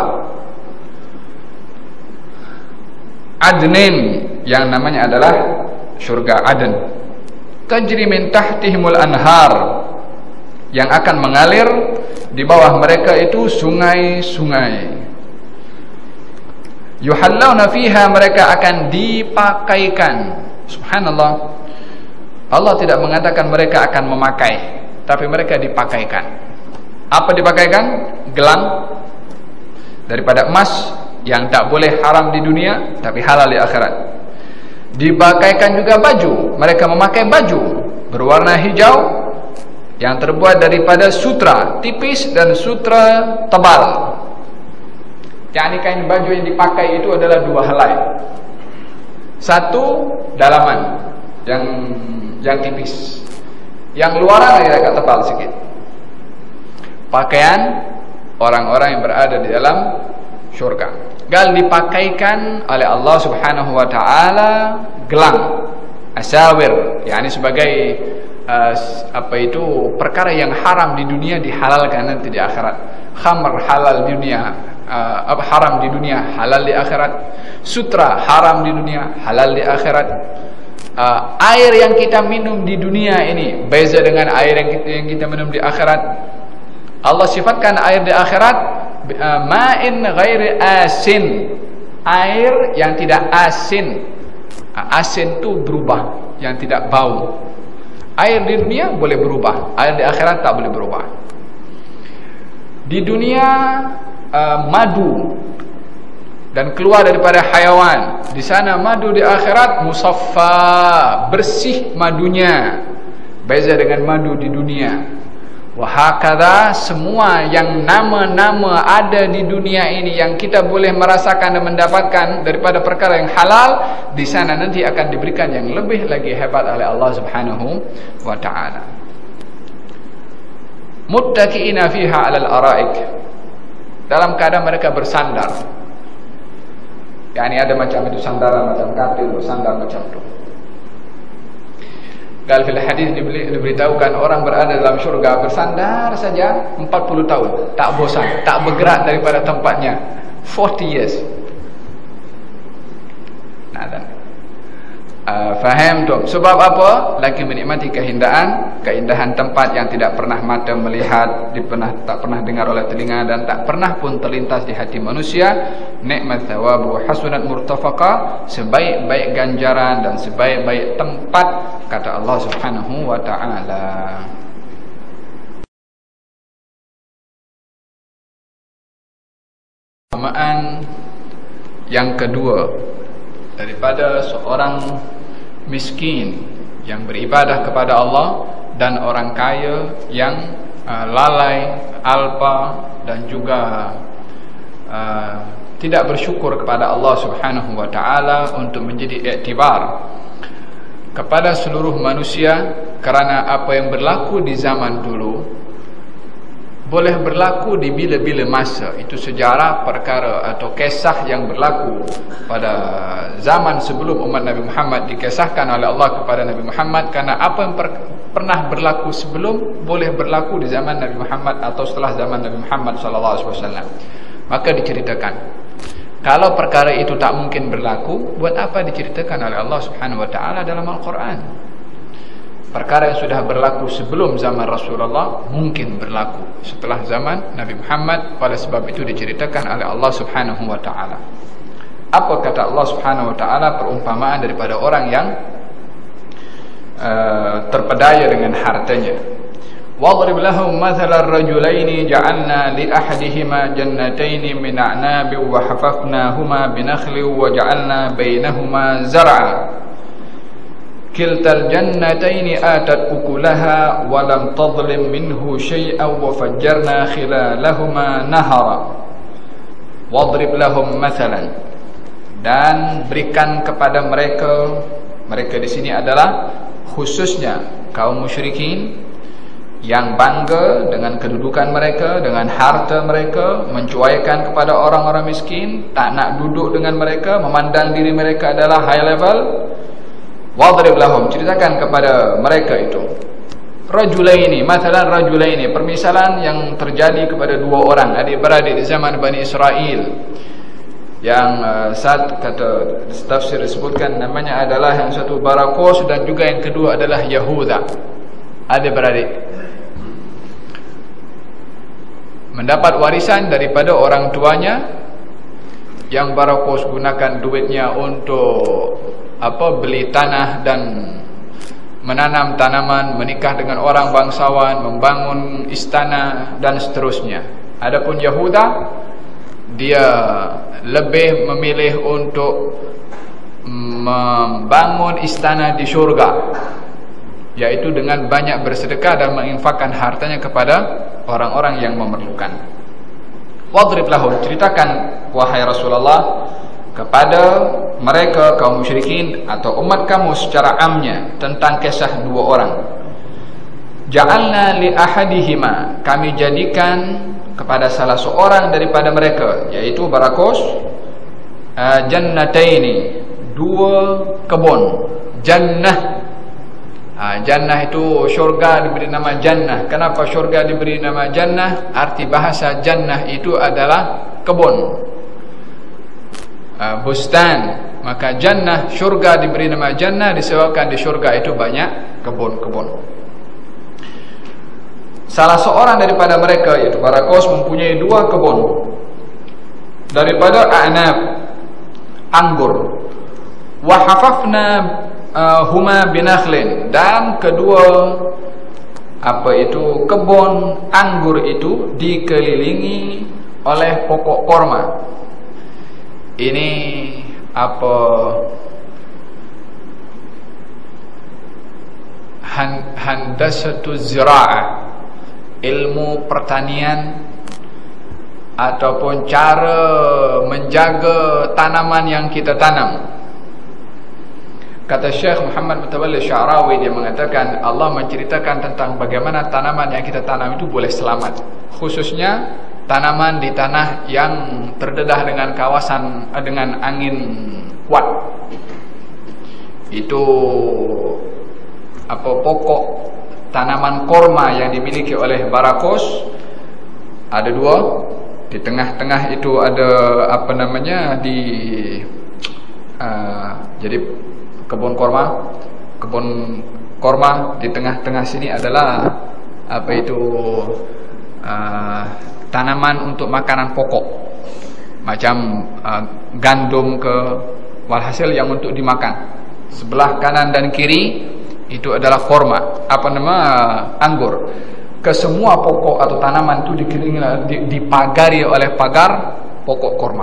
adnin, yang namanya adalah syurga Aden, tajri min tahtihimul anhar, yang akan mengalir di bawah mereka itu sungai-sungai. Yuhallawna fiha, mereka akan dipakaikan. Subhanallah, Allah tidak mengatakan mereka akan memakai, tapi mereka dipakaikan. Apa dipakaikan? Gelang daripada emas yang tak boleh haram di dunia tapi halal di akhirat. Dipakaikan juga baju, mereka memakai baju berwarna hijau yang terbuat daripada sutra tipis dan sutra tebal. Yakni kain baju yang dipakai itu adalah dua helai. Satu dalaman yang yang tipis, yang luaran agak tebal sikit. Pakaian orang-orang yang berada di dalam syurga. Gal dipakaikan oleh Allah Subhanahu wa taala gelang, asawir, yakni sebagai uh, apa itu perkara yang haram di dunia dihalalkan nanti di akhirat. Khamr halal di dunia, uh, apa haram di dunia, halal di akhirat. Sutra haram di dunia, halal di akhirat. Uh, air yang kita minum di dunia ini beza dengan air yang kita, yang kita minum di akhirat. Allah sifatkan air di akhirat uh, ma'in ghairi asin, air yang tidak asin. uh, Asin itu berubah, yang tidak bau. Air di dunia boleh berubah, air di akhirat tak boleh berubah. Di dunia uh, madu dan keluar daripada hayawan. Di sana madu, di akhirat musaffa, bersih madunya, beza dengan madu di dunia. Wahakadha, semua yang nama-nama ada di dunia ini yang kita boleh merasakan dan mendapatkan daripada perkara yang halal, di sana nanti akan diberikan yang lebih lagi hebat oleh Allah Subhanahu wa taala. Muttaqiina fiha 'alal araik, dalam keadaan mereka bersandar. Yani ada macam itu sandaran, macam katil, sandar macam itu. Dalam hadis diberitahukan orang berada dalam syurga bersandar saja empat puluh tahun, tak bosan, tak bergerak daripada tempatnya, forty years. Nah, dan uh, faham tu sebab apa? Lagi menikmati keindahan, keindahan tempat yang tidak pernah mata melihat, pernah tak pernah dengar oleh telinga, dan tak pernah pun terlintas di hati manusia. Nikmat thawabu hasunat murtafaqa, sebaik-baik ganjaran dan sebaik-baik tempat, kata Allah Subhanahu wa taala. Perumpamaan yang kedua daripada seorang miskin yang beribadah kepada Allah dan orang kaya yang uh, lalai, alpa dan juga uh, tidak bersyukur kepada Allah Subhanahu wa taala untuk menjadi iktibar kepada seluruh manusia, kerana apa yang berlaku di zaman dulu boleh berlaku di bila-bila masa. Itu sejarah perkara atau kisah yang berlaku pada zaman sebelum umat Nabi Muhammad dikisahkan oleh Allah kepada Nabi Muhammad, kerana apa yang per pernah berlaku sebelum boleh berlaku di zaman Nabi Muhammad atau setelah zaman Nabi Muhammad sallallahu alaihi wasallam. Maka diceritakan, kalau perkara itu tak mungkin berlaku, buat apa diceritakan oleh Allah Subhanahu wa taala dalam Al-Quran? Perkara yang sudah berlaku sebelum zaman Rasulullah mungkin berlaku setelah zaman Nabi Muhammad. Pada sebab itu diceritakan oleh Allah Subhanahu wa taala. Apa kata Allah Subhanahu wa taala perumpamaan daripada orang yang uh, terpedaya dengan hartanya? وَاضْرِبْ لَهُمْ مَثَلَ الرَّجُلَيْنِ جَعَلْنَا لِأَحَدِهِمَا جَنَّتَيْنِ مِنْ أَعْنَابٍ وَحَفَفْنَاهُمَا بِنَخْلٍ وَجَعَلْنَا بَيْنَهُمَا زَرْعًا كِلْتَا الْجَنَّتَيْنِ آتَتْ أُكُلَهَا وَلَمْ تَظْلِمْ مِنْهُ شَيْئًا وَفَجَّرْنَا خِلَالَهُمَا نَهَرًا وَاضْرِبْ لَهُمْ مَثَلًا. Dan berikan kepada mereka, mereka di sini adalah khususnya kaum musyrikin yang bangga dengan kedudukan mereka, dengan harta mereka, mencuaikan kepada orang-orang miskin, tak nak duduk dengan mereka, memandang diri mereka adalah high level. Wadrib lahum, ceritakan kepada mereka itu. Rajulaini, mathalan rajulaini, permisalan yang terjadi kepada dua orang adik-beradik di zaman Bani Israel. Yang uh, saat kata tafsir disebutkan namanya adalah yang satu Barakos dan juga yang kedua adalah Yahuda, adik-beradik. Mendapat warisan daripada orang tuanya. Yang Barakos gunakan duitnya untuk apa, beli tanah dan menanam tanaman, menikah dengan orang bangsawan, membangun istana dan seterusnya. Adapun Yahuda, dia lebih memilih untuk membangun istana di syurga, yaitu dengan banyak bersedekah dan menginfakkan hartanya kepada orang-orang yang memerlukan. Wadrib lahum, ceritakan wahai Rasulullah kepada mereka kaum musyrikin atau umat kamu secara amnya tentang kisah dua orang. Ja'alna li ahadihima, kami jadikan kepada salah seorang daripada mereka, yaitu Barakos, uh, jannataini, dua kebun. Jannah, Ha, jannah itu syurga diberi nama jannah. Kenapa syurga diberi nama jannah? Arti bahasa jannah itu adalah kebun, ha, bustan. Maka jannah, syurga diberi nama jannah disebabkan di syurga itu banyak kebun-kebun. Salah seorang daripada mereka, yaitu Barakos, mempunyai dua kebun daripada a'nab, anggur. Wa hafafna Uh, huma binakhlin, dan kedua apa itu kebun anggur itu dikelilingi oleh pokok korma. Ini apa, Han, handasatu zira'ah, ilmu pertanian ataupun cara menjaga tanaman yang kita tanam. Kata Syekh Muhammad Mutawalli Sya'rawi, dia mengatakan Allah menceritakan tentang bagaimana tanaman yang kita tanam itu boleh selamat, khususnya tanaman di tanah yang terdedah dengan kawasan dengan angin kuat. Itu apa pokok tanaman korma yang dimiliki oleh Barakos ada dua. Di tengah-tengah itu ada apa namanya di uh, jadi kebun korma, kebun korma di tengah-tengah sini adalah apa itu uh, tanaman untuk makanan pokok macam uh, gandum ke walhasil yang untuk dimakan. Sebelah kanan dan kiri itu adalah korma, apa nama anggur. Kesemua pokok atau tanaman itu dikelilingi, dipagari oleh pagar pokok korma.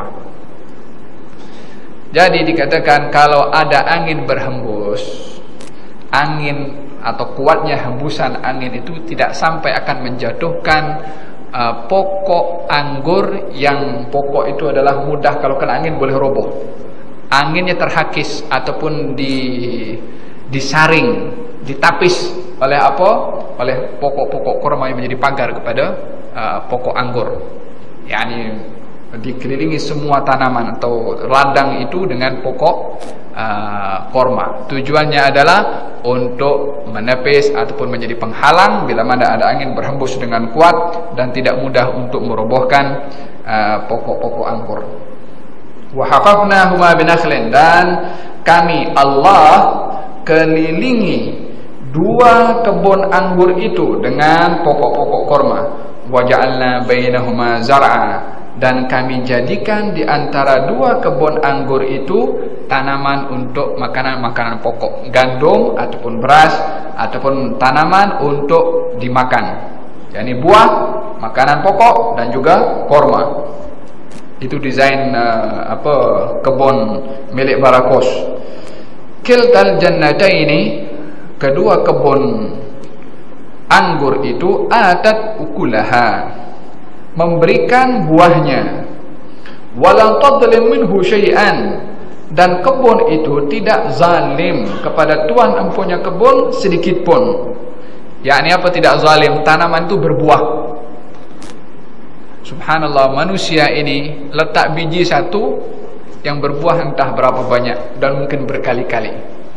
Jadi dikatakan kalau ada angin berhembus, angin atau kuatnya hembusan angin itu tidak sampai akan menjatuhkan uh, pokok anggur yang pokok itu adalah mudah kalau kena angin boleh roboh. Anginnya terhakis ataupun di disaring, ditapis oleh apa? Oleh pokok-pokok korma yang menjadi pagar kepada uh, pokok anggur. Yani dikelilingi semua tanaman atau ladang itu dengan pokok uh, korma. Tujuannya adalah untuk menepis ataupun menjadi penghalang bila mana ada angin berhembus dengan kuat dan tidak mudah untuk merobohkan pokok-pokok uh, anggur. Wa haqaqnahuma binakhlin, dan kami Allah kelilingi dua kebun anggur itu dengan pokok-pokok korma. Wa ja'alna bainahuma zar'a, dan kami jadikan di antara dua kebun anggur itu tanaman untuk makanan-makanan pokok, gandum ataupun beras ataupun tanaman untuk dimakan. Yani buah, makanan pokok dan juga korma. Itu desain uh, apa kebun milik Barakos. Kiltal jannataini, kedua kebun anggur itu atat ukulaha, memberikan buahnya. Walam tadlim minhu syai'an, dan kebun itu tidak zalim kepada tuan empunya kebun sedikit pun. Yakni apa tidak zalim? Tanaman itu berbuah. Subhanallah, manusia ini letak biji satu yang berbuah entah berapa banyak dan mungkin berkali-kali.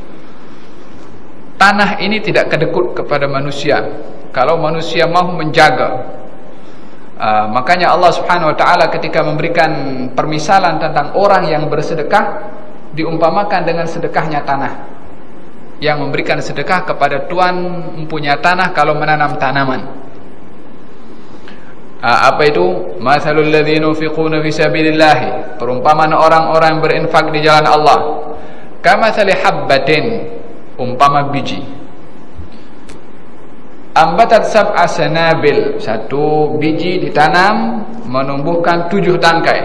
Tanah ini tidak kedekut kepada manusia kalau manusia mahu menjaga. uh, Makanya Allah subhanahu wa ta'ala ketika memberikan permisalan tentang orang yang bersedekah, diumpamakan dengan sedekahnya tanah yang memberikan sedekah kepada tuan mempunyai tanah kalau menanam tanaman. uh, Apa itu? Mathalul ladzina yunfiquna fi sabilillah, perumpamaan orang-orang yang berinfak di jalan Allah. Kamathali habbatin, umpama biji. Ambatat sab'a sanabil, satu biji ditanam menumbuhkan tujuh tangkai.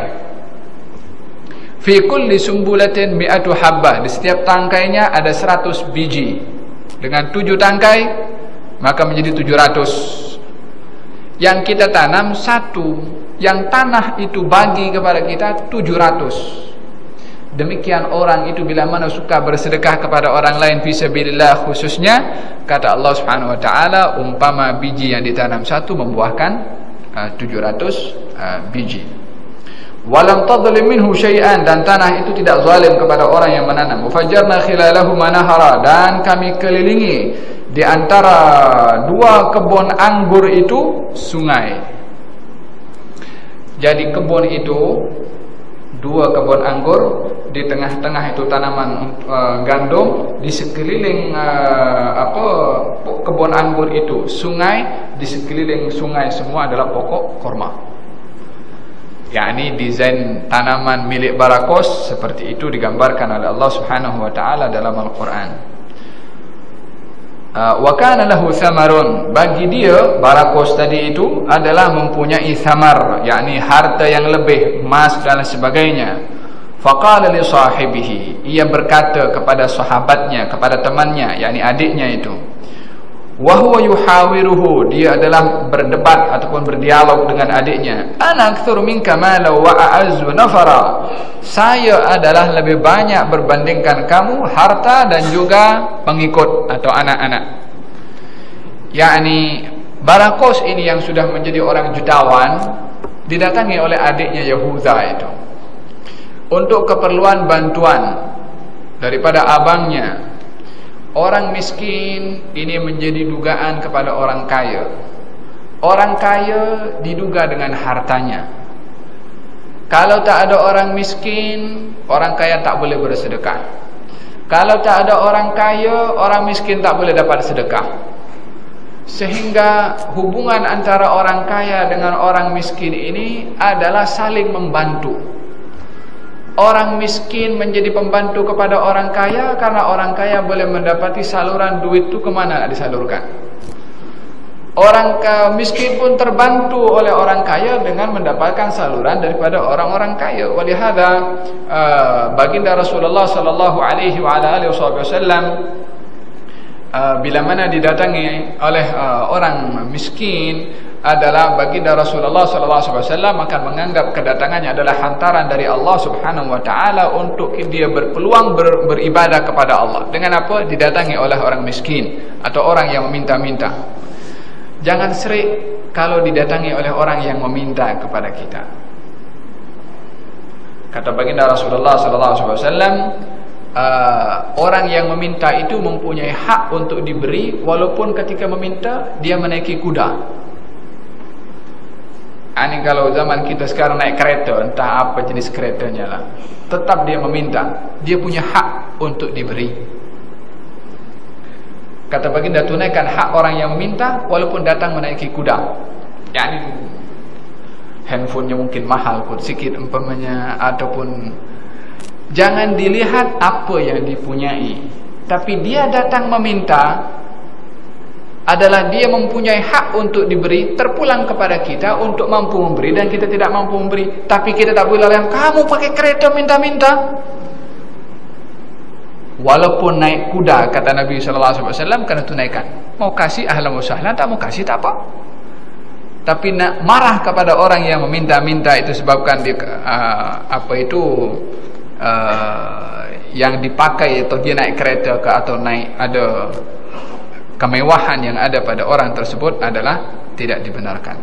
Fi kulli sumbulatin mi'atu habbah, di setiap tangkainya ada seratus biji. Dengan tujuh tangkai maka menjadi tujuh ratus. Yang kita tanam satu, yang tanah itu bagi kepada kita tujuh ratus. Demikian orang itu bila mana suka bersedekah kepada orang lain fisabilillah khususnya, kata Allah Subhanahu wa taala, umpama biji yang ditanam satu membuahkan uh, tujuh ratus uh, biji. Walam tadlim minhu syai'an, dan tanah itu tidak zalim kepada orang yang menanam. Fajjarna khilalahu manahara, dan kami kelilingi di antara dua kebun anggur itu sungai. Jadi kebun itu dua kebun anggur, di tengah-tengah itu tanaman uh, gandum, di sekeliling uh, apa kebun anggur itu sungai, di sekeliling sungai semua adalah pokok korma. yakni desain tanaman milik Barakos seperti itu digambarkan oleh Allah Subhanahu wa taala dalam Al-Qur'an. Uh, wa kana lahu thamarun, bagi dia Barakos tadi itu adalah mempunyai thamar, yakni harta yang lebih, emas dan sebagainya. Faqala li sahibihi, ia berkata kepada sahabatnya, kepada temannya, yakni adiknya itu. Wa huwa yuhawiruhu, dia adalah berdebat ataupun berdialog dengan adiknya. Ana aktsuru minka malan wa a'azzu nafara, saya adalah lebih banyak berbandingkan kamu harta dan juga pengikut atau anak-anak. Yakni Barakos ini yang sudah menjadi orang jutawan didatangi oleh adiknya Yahuda itu untuk keperluan bantuan daripada abangnya orang miskin ini menjadi dugaan kepada orang kaya. Orang kaya diduga dengan hartanya. Kalau tak ada orang miskin, orang kaya tak boleh bersedekah. Kalau tak ada orang kaya, orang miskin tak boleh dapat sedekah. Sehingga hubungan antara orang kaya dengan orang miskin ini adalah saling membantu. Orang miskin menjadi pembantu kepada orang kaya karena orang kaya boleh mendapati saluran duit itu kemana nak disalurkan. Orang miskin pun terbantu oleh orang kaya dengan mendapatkan saluran daripada orang-orang kaya. Walihada uh, baginda Rasulullah sallallahu alaihi wa ala alihi wasallam uh, bila mana didatangi oleh uh, orang miskin adalah baginda Rasulullah sallallahu alaihi wasallam akan menganggap kedatangannya adalah hantaran dari Allah Subhanahu wa taala untuk dia berpeluang ber, beribadah kepada Allah. Dengan apa? Didatangi oleh orang miskin atau orang yang meminta-minta. Jangan serik kalau didatangi oleh orang yang meminta kepada kita. Kata baginda Rasulullah sallallahu alaihi wasallam, uh, orang yang meminta itu mempunyai hak untuk diberi walaupun ketika meminta dia menaiki kuda. Ini kalau zaman kita sekarang naik kereta, entah apa jenis keretanya lah, tetap dia meminta, dia punya hak untuk diberi. Kata baginda, tunaikan hak orang yang meminta walaupun datang menaiki kuda. Yani handphonenya mungkin mahal pun sikit umpamanya, ataupun jangan dilihat apa yang dipunyai, tapi dia datang meminta adalah dia mempunyai hak untuk diberi, terpulang kepada kita untuk mampu memberi, dan kita tidak mampu memberi. Tapi kita tak boleh bilang, kamu pakai kereta minta-minta. Walaupun naik kuda, kata Nabi sallallahu alaihi wasallam, kena tunaikan. Mau kasih ahlan wa sahlan, tak mau kasih tak apa. Tapi nak marah kepada orang yang meminta-minta itu sebabkan dia uh, apa itu uh, yang dipakai atau dia naik kereta ke atau naik ada kemewahan yang ada pada orang tersebut adalah tidak dibenarkan.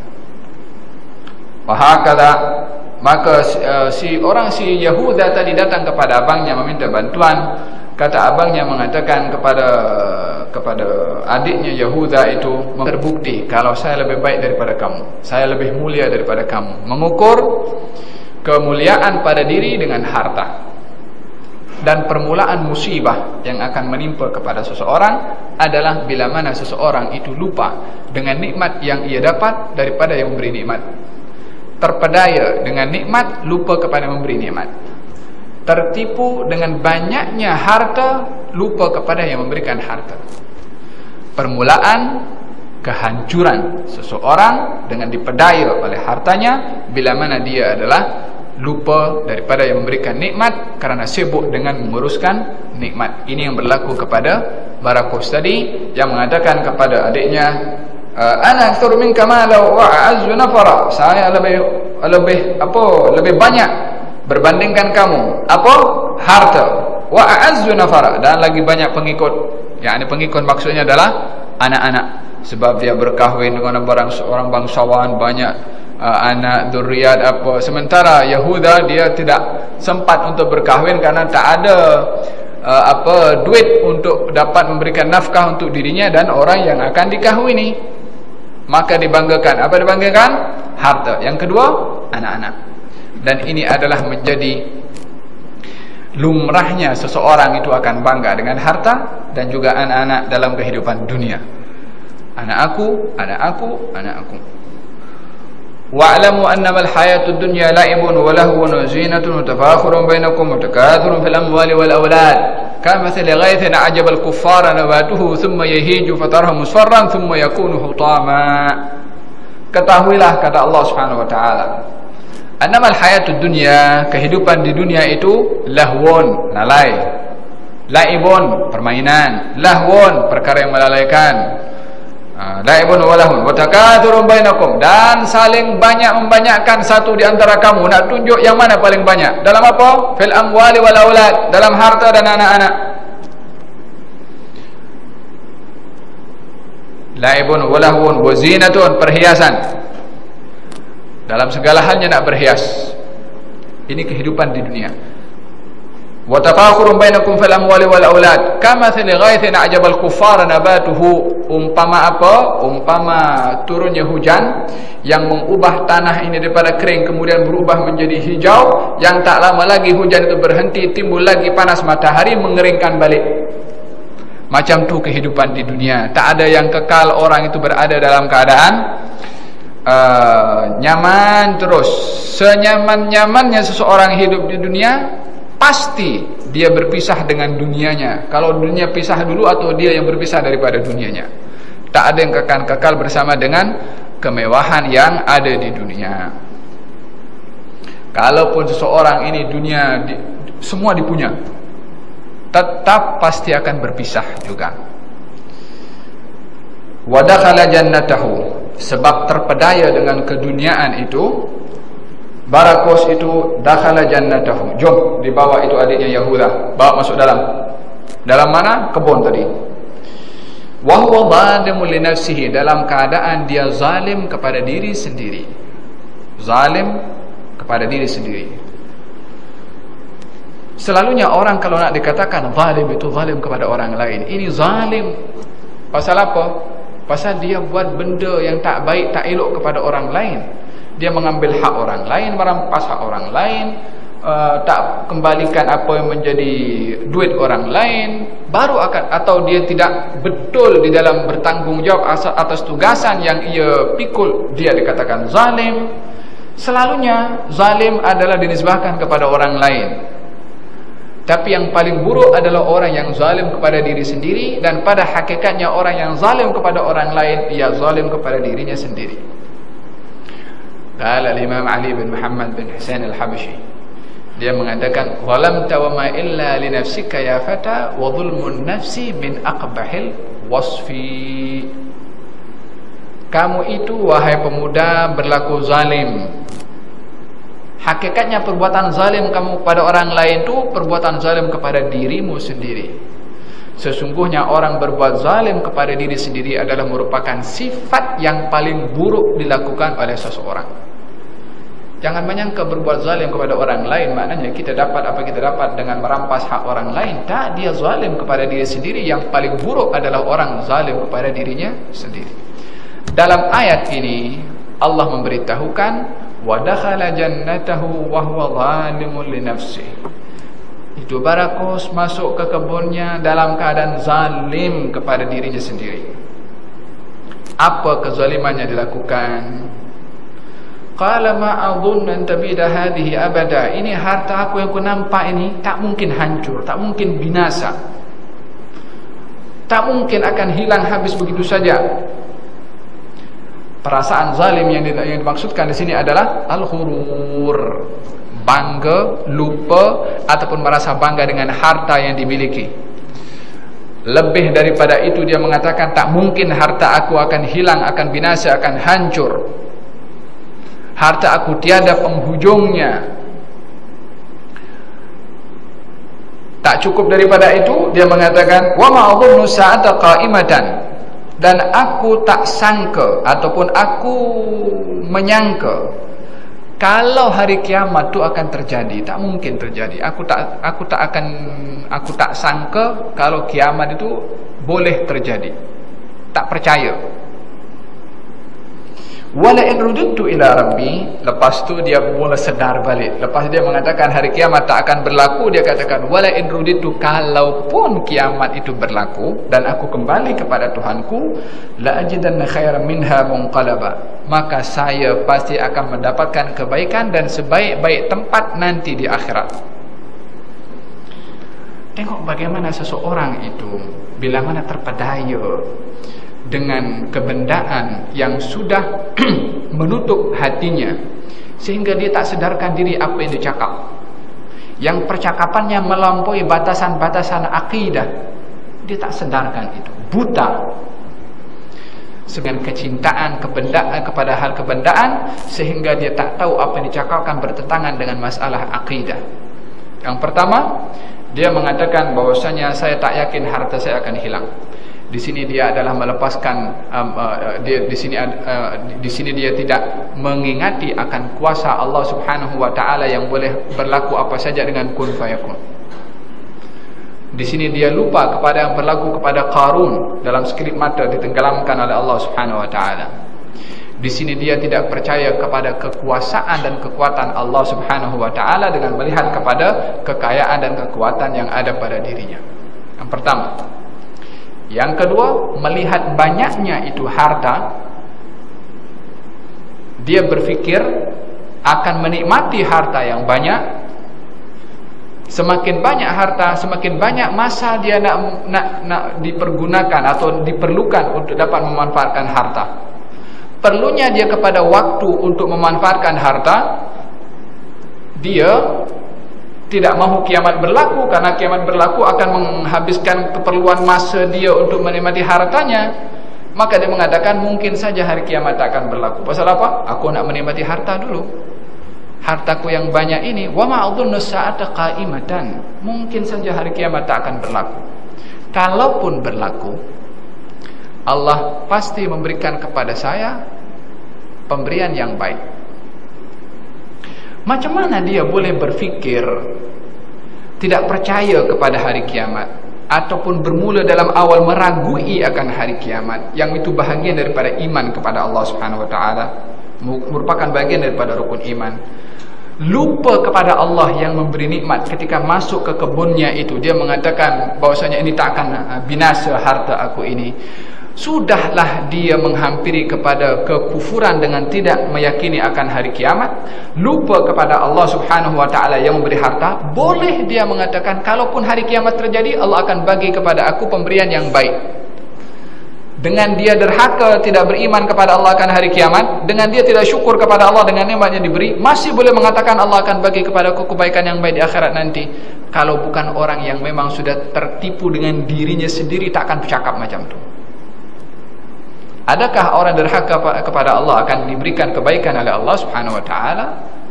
Wahakala, maka uh, si orang si Yahuda tadi datang kepada abangnya meminta bantuan. Kata abangnya mengatakan kepada kepada adiknya Yahuda itu, terbukti kalau saya lebih baik daripada kamu, saya lebih mulia daripada kamu. Mengukur kemuliaan pada diri dengan harta. Dan permulaan musibah yang akan menimpa kepada seseorang adalah bila mana seseorang itu lupa dengan nikmat yang ia dapat daripada yang memberi nikmat. Terpedaya dengan nikmat, lupa kepada memberi nikmat. Tertipu dengan banyaknya harta, lupa kepada yang memberikan harta. Permulaan kehancuran seseorang dengan dipedaya oleh hartanya bila mana dia adalah lupa daripada yang memberikan nikmat kerana sibuk dengan menguruskan nikmat. Ini yang berlaku kepada Barakus tadi yang mengatakan kepada adiknya, ana aktsur minka mala wa a'azzu nafara, saya lebih lebih apa lebih banyak berbandingkan kamu apa harta, wa a'azzu nafara, dan lagi banyak pengikut. Yang ini pengikut maksudnya adalah anak-anak, sebab dia berkahwin dengan orang orang bangsawan banyak Uh, anak dzurriat apa. Sementara Yahuda dia tidak sempat untuk berkahwin karena tak ada uh, apa duit untuk dapat memberikan nafkah untuk dirinya dan orang yang akan dikahwini. Maka dibanggakan, apa dibanggakan? Harta. Yang kedua, anak-anak. Dan ini adalah menjadi lumrahnya seseorang itu akan bangga dengan harta dan juga anak-anak dalam kehidupan dunia. Anak aku, anak aku, anak aku. wa'lamu annamal hayatud dunya la'ibun wa lahwun wa zinatun wa tafakhurun bainakum wa takathurun fil amwali wal awlad kamathali ghaythin a'jaba al kuffara nabatuhu thumma yahiju fatarahu musfarran thumma yakunu hutama. Ketahuilah, kata Allah Subhanahu wa taala, annamal hayatud dunya, kehidupan di dunia itu lahwun, lalai, la'ibun, permainan, lahwun, perkara yang melalaikan, la'ibun walahun wa takathurun bainakum, dan saling banyak membanyakkan satu di antara kamu. Nak tunjuk yang mana paling banyak? Dalam apa? Fil amwali wal aulad, dalam harta dan anak-anak. La'ibun walahun wa zinatun, perhiasan. Dalam segala halnya nak berhias. Ini kehidupan di dunia. Wa tafakhurun bainakum fil amwali wal aulad kamathali ghaithin a'jabal kuffara nabatuhu. Umpama apa? Umpama turunnya hujan yang mengubah tanah ini daripada kering kemudian berubah menjadi hijau, yang tak lama lagi hujan itu berhenti, timbul lagi panas matahari mengeringkan balik. Macam tu kehidupan di dunia. Tak ada yang kekal, orang itu berada dalam keadaan uh, nyaman terus. Senyaman-nyamannya seseorang hidup di dunia, pasti dia berpisah dengan dunianya. Kalau dunia pisah dulu atau dia yang berpisah daripada dunianya. Tak ada yang kekal-kekal bersama dengan kemewahan yang ada di dunia. Kalaupun seseorang ini dunia di, semua dipunya, tetap pasti akan berpisah juga. Wa dakhala jannatahu, sebab terpedaya dengan keduniaan itu, Barakos itu dakhala jannatahu. Jom dibawa itu adiknya Yahuda, bawa masuk dalam. Dalam mana? Kebun tadi. Wa huwa zalimun li nafsihi, dalam keadaan dia zalim kepada diri sendiri. Zalim kepada diri sendiri. Selalunya orang kalau nak dikatakan zalim itu zalim kepada orang lain. Ini zalim pasal apa? Pasal dia buat benda yang tak baik, tak elok kepada orang lain. Dia mengambil hak orang lain, merampas hak orang lain, uh, tak kembalikan apa yang menjadi duit orang lain, baru akan, atau dia tidak betul di dalam bertanggungjawab atas tugasan yang ia pikul, dia dikatakan zalim. Selalunya zalim adalah dinisbahkan kepada orang lain. Tapi yang paling buruk adalah orang yang zalim kepada diri sendiri, dan pada hakikatnya orang yang zalim kepada orang lain, ia zalim kepada dirinya sendiri. Qala al-Imam Ali bin Muhammad bin Husain al-Habashi, dia mengatakan, "Zalamta wa ma illa li nafsika ya fata, wa dhulmun nafsi min aqbahil wasfi." Kamu itu wahai pemuda berlaku zalim. Hakikatnya perbuatan zalim kamu pada orang lain itu perbuatan zalim kepada dirimu sendiri. Sesungguhnya orang berbuat zalim kepada diri sendiri adalah merupakan sifat yang paling buruk dilakukan oleh seseorang. Jangan menyangka berbuat zalim kepada orang lain maknanya kita dapat apa kita dapat dengan merampas hak orang lain. Tak, dia zalim kepada diri sendiri. Yang paling buruk adalah orang zalim kepada dirinya sendiri. Dalam ayat ini Allah memberitahukan, wa dakhala jannatahu wa huwa zalimun li nafsihi. Itu Barakos masuk ke kebunnya dalam keadaan zalim kepada dirinya sendiri. Apa kezalimannya dilakukan? Qala ma adhunnu an tabida hadhihi abada. Ini harta aku yang aku nampak ini tak mungkin hancur, tak mungkin binasa, tak mungkin akan hilang habis begitu saja. Perasaan zalim yang dimaksudkan di sini adalah al-ghurur, bangga, lupa ataupun merasa bangga dengan harta yang dimiliki. Lebih daripada itu dia mengatakan tak mungkin harta aku akan hilang, akan binasa, akan hancur. Harta aku tiada penghujungnya. Tak cukup daripada itu, dia mengatakan wa ma adhunnu sa'ata qa'imatan, dan aku tak sangka ataupun aku menyangka kalau hari kiamat itu akan terjadi. Tak mungkin terjadi. Aku tak aku tak akan aku tak sangka kalau kiamat itu boleh terjadi. Tak percaya. Wala in rududtu ila rabbi, lepas tu dia mula sedar balik. Lepas dia mengatakan hari kiamat tak akan berlaku, dia katakan wala in rududtu, kalaupun kiamat itu berlaku dan aku kembali kepada Tuhanku, la ajidanna khairan minha munqalaba, maka saya pasti akan mendapatkan kebaikan dan sebaik-baik tempat nanti di akhirat. Tengok bagaimana seseorang itu bila mana terpedaya dengan kebendaan yang sudah menutup hatinya, sehingga dia tak sedarkan diri apa yang dia cakap, yang percakapannya melampaui batasan-batasan akidah. Dia tak sedarkan itu, buta dengan kecintaan kebendaan kepada hal kebendaan, sehingga dia tak tahu apa yang dicakapkan bertentangan dengan masalah akidah. Yang pertama, dia mengatakan bahwasanya saya tak yakin harta saya akan hilang. Di sini dia adalah melepaskan um, uh, dia di sini uh, di sini dia tidak mengingati akan kuasa Allah Subhanahu wa taala yang boleh berlaku apa saja dengan kun fayakun. Di sini dia lupa kepada yang berlaku kepada Qarun, dalam sekelip mata ditenggelamkan oleh Allah Subhanahu wa taala. Di sini dia tidak percaya kepada kekuasaan dan kekuatan Allah Subhanahu wa taala dengan melihat kepada kekayaan dan kekuatan yang ada pada dirinya. Yang pertama. Yang kedua, melihat banyaknya itu harta, dia berfikir akan menikmati harta yang banyak. Semakin banyak harta, semakin banyak masa dia nak, nak, nak dipergunakan atau diperlukan untuk dapat memanfaatkan harta. Perlunya dia kepada waktu untuk memanfaatkan harta, dia tidak mahu kiamat berlaku, karena kiamat berlaku akan menghabiskan keperluan masa dia untuk menikmati hartanya. Maka dia mengatakan mungkin saja hari kiamat akan berlaku. Pasal apa? Aku nak menikmati harta dulu. Hartaku yang banyak ini, wa ma'adhunnu sa'ata qa'imatan, mungkin saja hari kiamat tak akan berlaku. Kalaupun berlaku, Allah pasti memberikan kepada saya pemberian yang baik. Macam mana dia boleh berfikir tidak percaya kepada hari kiamat, ataupun bermula dalam awal meragui akan hari kiamat, yang itu bahagian daripada iman kepada Allah Subhanahu wa taala, merupakan bahagian daripada rukun iman. Lupa kepada Allah yang memberi nikmat ketika masuk ke kebunnya itu. Dia mengatakan bahwasanya ini tak akan binasa harta aku ini. Sudahlah dia menghampiri kepada kekufuran dengan tidak meyakini akan hari kiamat. Lupa kepada Allah Subhanahu wa taala yang memberi harta. Boleh dia mengatakan kalaupun hari kiamat terjadi, Allah akan bagi kepada aku pemberian yang baik. Dengan dia derhaka, tidak beriman kepada Allah akan hari kiamat, dengan dia tidak syukur kepada Allah dengan nikmat yang diberi, masih boleh mengatakan Allah akan bagi kepada aku kebaikan yang baik di akhirat nanti. Kalau bukan orang yang memang sudah tertipu dengan dirinya sendiri, tak akan bercakap macam tu. Adakah orang derhaka kepada Allah akan diberikan kebaikan oleh Allah Subhanahu wa taala?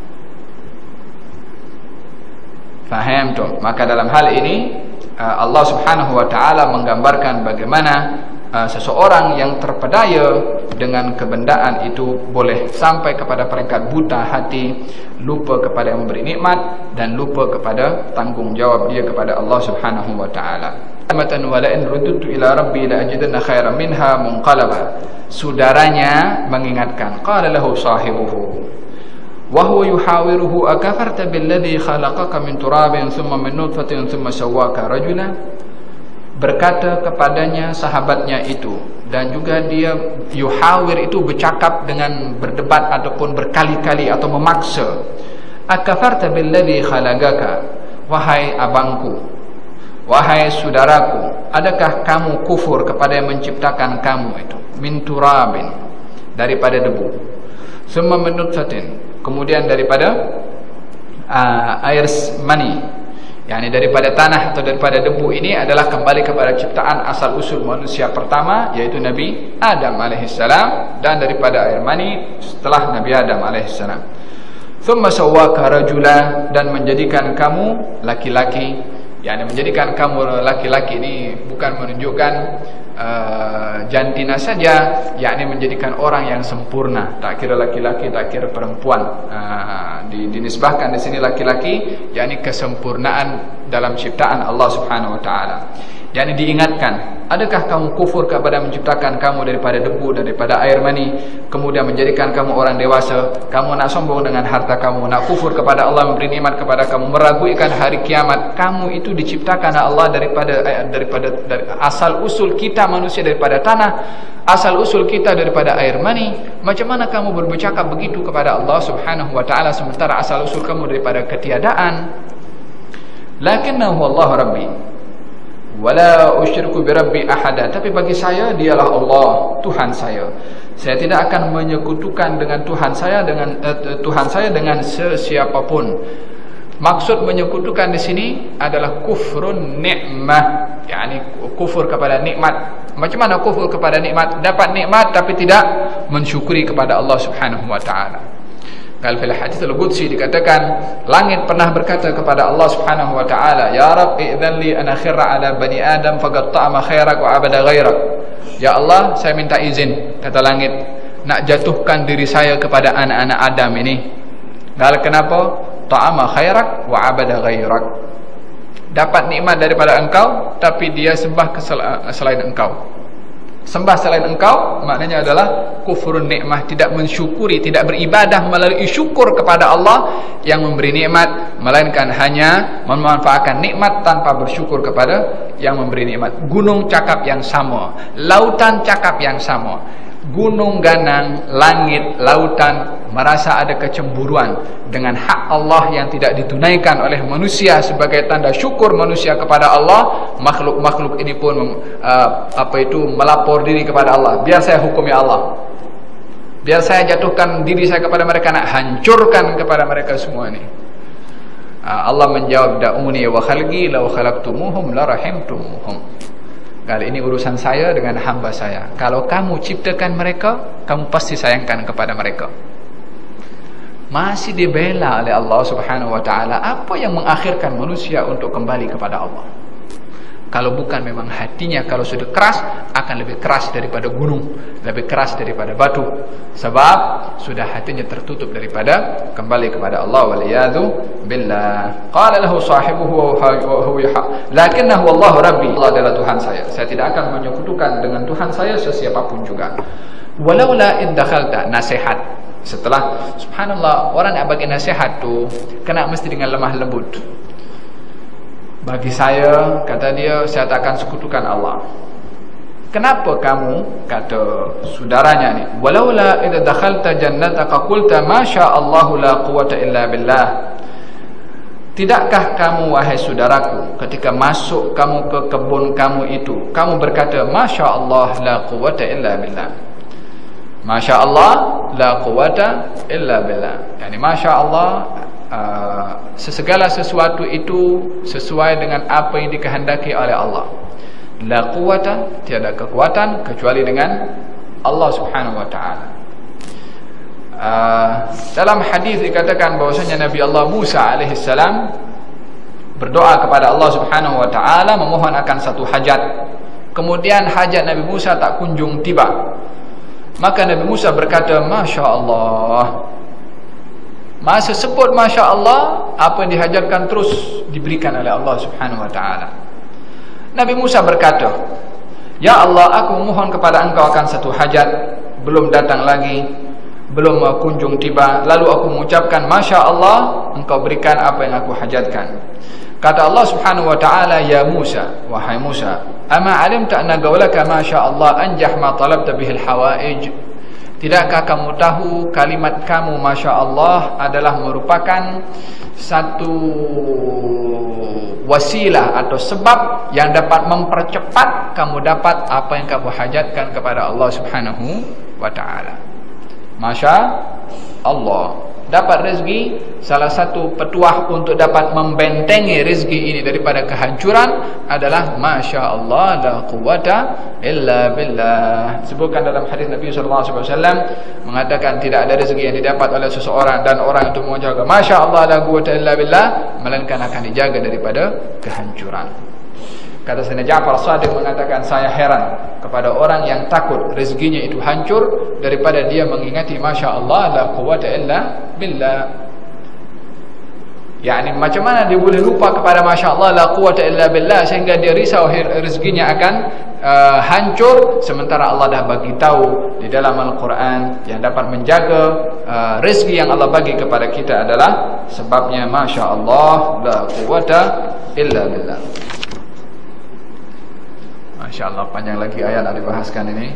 Faham tu? Maka dalam hal ini Allah Subhanahu wa taala menggambarkan bagaimana Uh, seseorang yang terpedaya dengan kebendaan itu boleh sampai kepada peringkat buta hati, lupa kepada yang memberi nikmat, dan lupa kepada tanggungjawab dia kepada Allah Subhanahu wa taala. Amatan wa la in rudtu ila rabbi la ajidanna khairan minha munqalaba. Saudaranya mengingatkan, qala lahu sahibuhu wa huwa yuhawiruhu akafarta billadhi khalaqaka min turabin thumma min nutfatin thumma sawwaka rajula. Berkata kepadanya sahabatnya itu, dan juga dia yuhawir itu bercakap dengan berdebat ataupun berkali-kali atau memaksa. Akafarta billadhi khalaqaka, wahai abangku, wahai saudaraku, adakah kamu kufur kepada yang menciptakan kamu itu? Min turabin, daripada debu. Summa min nutfatin, kemudian daripada uh, air mani. Yani daripada tanah atau daripada debu ini adalah kembali kepada ciptaan asal usul manusia pertama, yaitu Nabi Adam alaihissalam, dan daripada air mani setelah Nabi Adam alaihissalam. Thumma sawwaka rajula, dan menjadikan kamu laki-laki. Yani menjadikan kamu laki-laki ini bukan menunjukkan uh, jantina saja, yakni menjadikan orang yang sempurna. Tak kira laki-laki, tak kira perempuan. Uh, dinisbahkan di sini laki-laki, yakni kesempurnaan dalam ciptaan Allah Subhanahu wa taala. Yakni diingatkan, adakah kamu kufur kepada menciptakan kamu daripada debu, daripada air mani, kemudian menjadikan kamu orang dewasa, kamu nak sombong dengan harta kamu, nak kufur kepada Allah memberi nikmat kepada kamu, meragukan hari kiamat. Kamu itu diciptakan Allah daripada daripada dari, asal usul kita manusia daripada tanah, asal usul kita daripada air mani. Macam mana kamu bercakap begitu kepada Allah Subhanahu wa taala sementara asal usul kamu daripada ketiadaan? Lakinnahu Allah Rabbi wala usyriku bi rabbi ahada, tapi bagi saya dialah Allah Tuhan saya. Saya tidak akan menyekutukan dengan Tuhan saya dengan uh, Tuhan saya dengan sesiapapun. Maksud menyekutukan di sini adalah kufrun nikmah, yakni kufur kepada nikmat. Macam mana kufur kepada nikmat? Dapat nikmat tapi tidak mensyukuri kepada Allah Subhanahu wa taala. Kalau fil hadits al-qudsi dikatakan, langit pernah berkata kepada Allah Subhanahu wa taala, ya rab idzan li an akhira ala bani adam faqad ta'ama khairak wa abada ghairak. Ya Allah, saya minta izin, kata langit, nak jatuhkan diri saya kepada anak-anak Adam ini. Lalu kenapa? Ta'ama khairak wa abada ghairak. dapat nikmat daripada engkau, tapi dia sembah selain engkau. Sembah selain engkau maknanya adalah kufrun nikmah, tidak mensyukuri, tidak beribadah melalui syukur kepada Allah yang memberi nikmat, melainkan hanya memanfaatkan nikmat tanpa bersyukur kepada yang memberi nikmat. Gunung cakap yang sama, lautan cakap yang sama, gunung ganang, langit, lautan merasa ada kecemburuan dengan hak Allah yang tidak ditunaikan oleh manusia sebagai tanda syukur manusia kepada Allah. Makhluk-makhluk ini pun uh, apa itu melapor diri kepada Allah, biar saya hukumi Allah, biar saya jatuhkan diri saya kepada mereka, nak hancurkan kepada mereka semua ini. uh, Allah menjawab, da'uni wa khalqi law khalaqtumuhum la rahimtumuhum. Kali ini urusan saya dengan hamba saya. Kalau kamu ciptakan mereka, kamu pasti sayangkan kepada mereka. Masih dibela oleh Allah Subhanahu wa ta'ala. Apa yang mengakhirkan manusia untuk kembali kepada Allah? Kalau bukan memang hatinya, kalau sudah keras, akan lebih keras daripada gunung, lebih keras daripada batu. Sebab sudah hatinya tertutup daripada kembali kepada Allah. Waliyadzu billah. Qala lahu sahibuhu wa huwa lakinnahu wallahu rabbi. Allah adalah Tuhan saya. Saya tidak akan menyekutukan dengan Tuhan saya sesiapapun juga. Walaula in dakhalta, nasihat. Setelah subhanallah, orang yang bagi nasihat tu kena mesti dengan lemah lembut. Bagi saya, kata dia, saya tak akan sekutukan Allah. Kenapa kamu, kata saudaranya ni, walaula idza dakhalta jannataka qulta ma syaa Allahu la quwwata illa billah. Tidakkah kamu wahai saudaraku, ketika masuk kamu ke kebun kamu itu, kamu berkata masya Allah la quwwata illa billah. Masya Allah la quwwata illa billah. Yani masya Allah, uh, sesegala sesuatu itu sesuai dengan apa yang dikehendaki oleh Allah. La quwwata, tiada kekuatan kecuali dengan Allah Subhanahu wa ta'ala. Uh, dalam hadis dikatakan bahwasanya Nabi Allah Musa alaihi salam berdoa kepada Allah Subhanahu wa ta'ala memohon akan satu hajat. Kemudian hajat Nabi Musa tak kunjung tiba. Maka Nabi Musa berkata, Masya Allah. Masa sebut Masya Allah, apa yang dihajatkan terus diberikan oleh Allah Subhanahu wa ta'ala. Nabi Musa berkata, Ya Allah, aku memohon kepada engkau akan satu hajat, belum datang lagi, belum kunjung tiba. Lalu aku mengucapkan Masya Allah, engkau berikan apa yang aku hajatkan. Kata Allah Subhanahu wa ta'ala, Ya Musa, wahai Musa, ama alimta anna qawlaka ma syaa Allah anjah ma talabta bihil hawaij. Tidakkah kamu tahu kalimat kamu masya Allah adalah merupakan satu wasilah atau sebab yang dapat mempercepat kamu dapat apa yang kamu hajatkan kepada Allah Subhanahu wa ta'ala. Masya Allah. Dapat rezeki, salah satu petuah untuk dapat membentengi rezeki ini daripada kehancuran adalah Masya Allah la quwwata illa billah. Sebutkan dalam hadis Nabi sallallahu alaihi wasallam mengatakan tidak ada rezeki yang didapat oleh seseorang dan orang itu menjaga Masya Allah la quwwata illa billah, melainkan akan dijaga daripada kehancuran. Kata Sayyidina Ja'far Shadiq mengatakan, saya heran kepada orang yang takut rezekinya itu hancur daripada dia mengingati Masya Allah la quwwata illa billah. Yani macam mana dia boleh lupa kepada Masya Allah la quwwata illa billah sehingga dia risau rezekinya akan uh, hancur, sementara Allah dah bagi tahu di dalam Al-Quran yang dapat menjaga uh, rezeki yang Allah bagi kepada kita adalah sebabnya Masya Allah la quwwata illa billah. Masya Allah, panjang lagi ayat yang dibahaskan ini.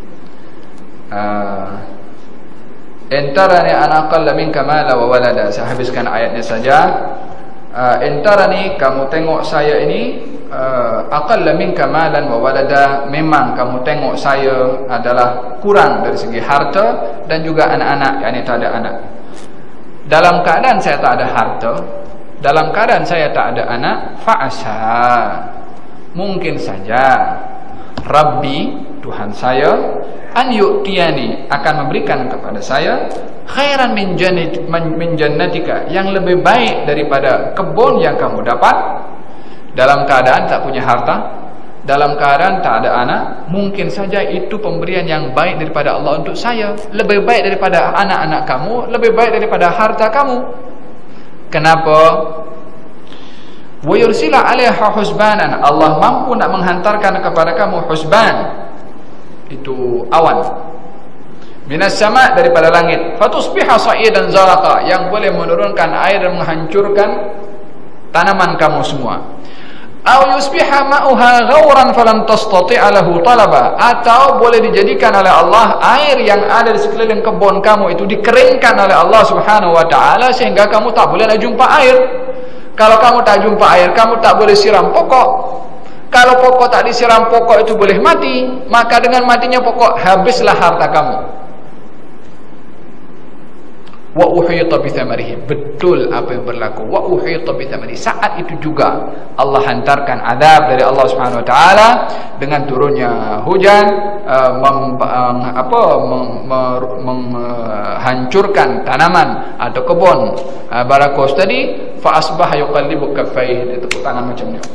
uh, Entarani anaqalla minka mala wa walada. Saya habiskan ayatnya saja. uh, Entarani, kamu tengok saya ini, uh, aqalla minka malan wa walada. Memang kamu tengok saya adalah kurang dari segi harta dan juga anak-anak, yakni tak ada anak. Dalam keadaan saya tak ada harta, dalam keadaan saya tak ada anak, fa'asa, mungkin saja Rabbi, Tuhan saya, an yu'tiyani, akan memberikan kepada saya khairan min jannatika, yang lebih baik daripada kebun yang kamu dapat. Dalam keadaan tak punya harta, dalam keadaan tak ada anak, mungkin saja itu pemberian yang baik daripada Allah untuk saya, lebih baik daripada anak-anak kamu, lebih baik daripada harta kamu. Kenapa? Wa yursila 'alaiha husbanan, Allah mampu nak menghantarkan kepada kamu husban, itu awan, minas sama, daripada langit, fatusbiha sa'idan zalaqa, yang boleh menurunkan air dan menghancurkan tanaman kamu semua. Aw yusbiha ma'uha ghauran falan tastati'a lahu talaba, atau boleh dijadikan oleh Allah air yang ada di sekeliling kebun kamu itu dikeringkan oleh Allah Subhanahu wa taala sehingga kamu tak boleh nak jumpa air. Kalau kamu tak jumpa air, kamu tak boleh siram pokok. Kalau pokok tak disiram, pokok itu boleh mati, maka dengan matinya pokok, habislah harta kamu. Wa uhita bi thamarihi, betul apa yang berlaku. Wa uhita bi thamarihi, saat itu juga Allah hantarkan azab dari Allah Subhanahu wa taala dengan turunnya hujan, uh, mem, uh, apa menghancurkan tanaman atau kebun uh, barakos tadi. Fa asbaha yuqallibu kaffaihi, tepuk tangan macam ni,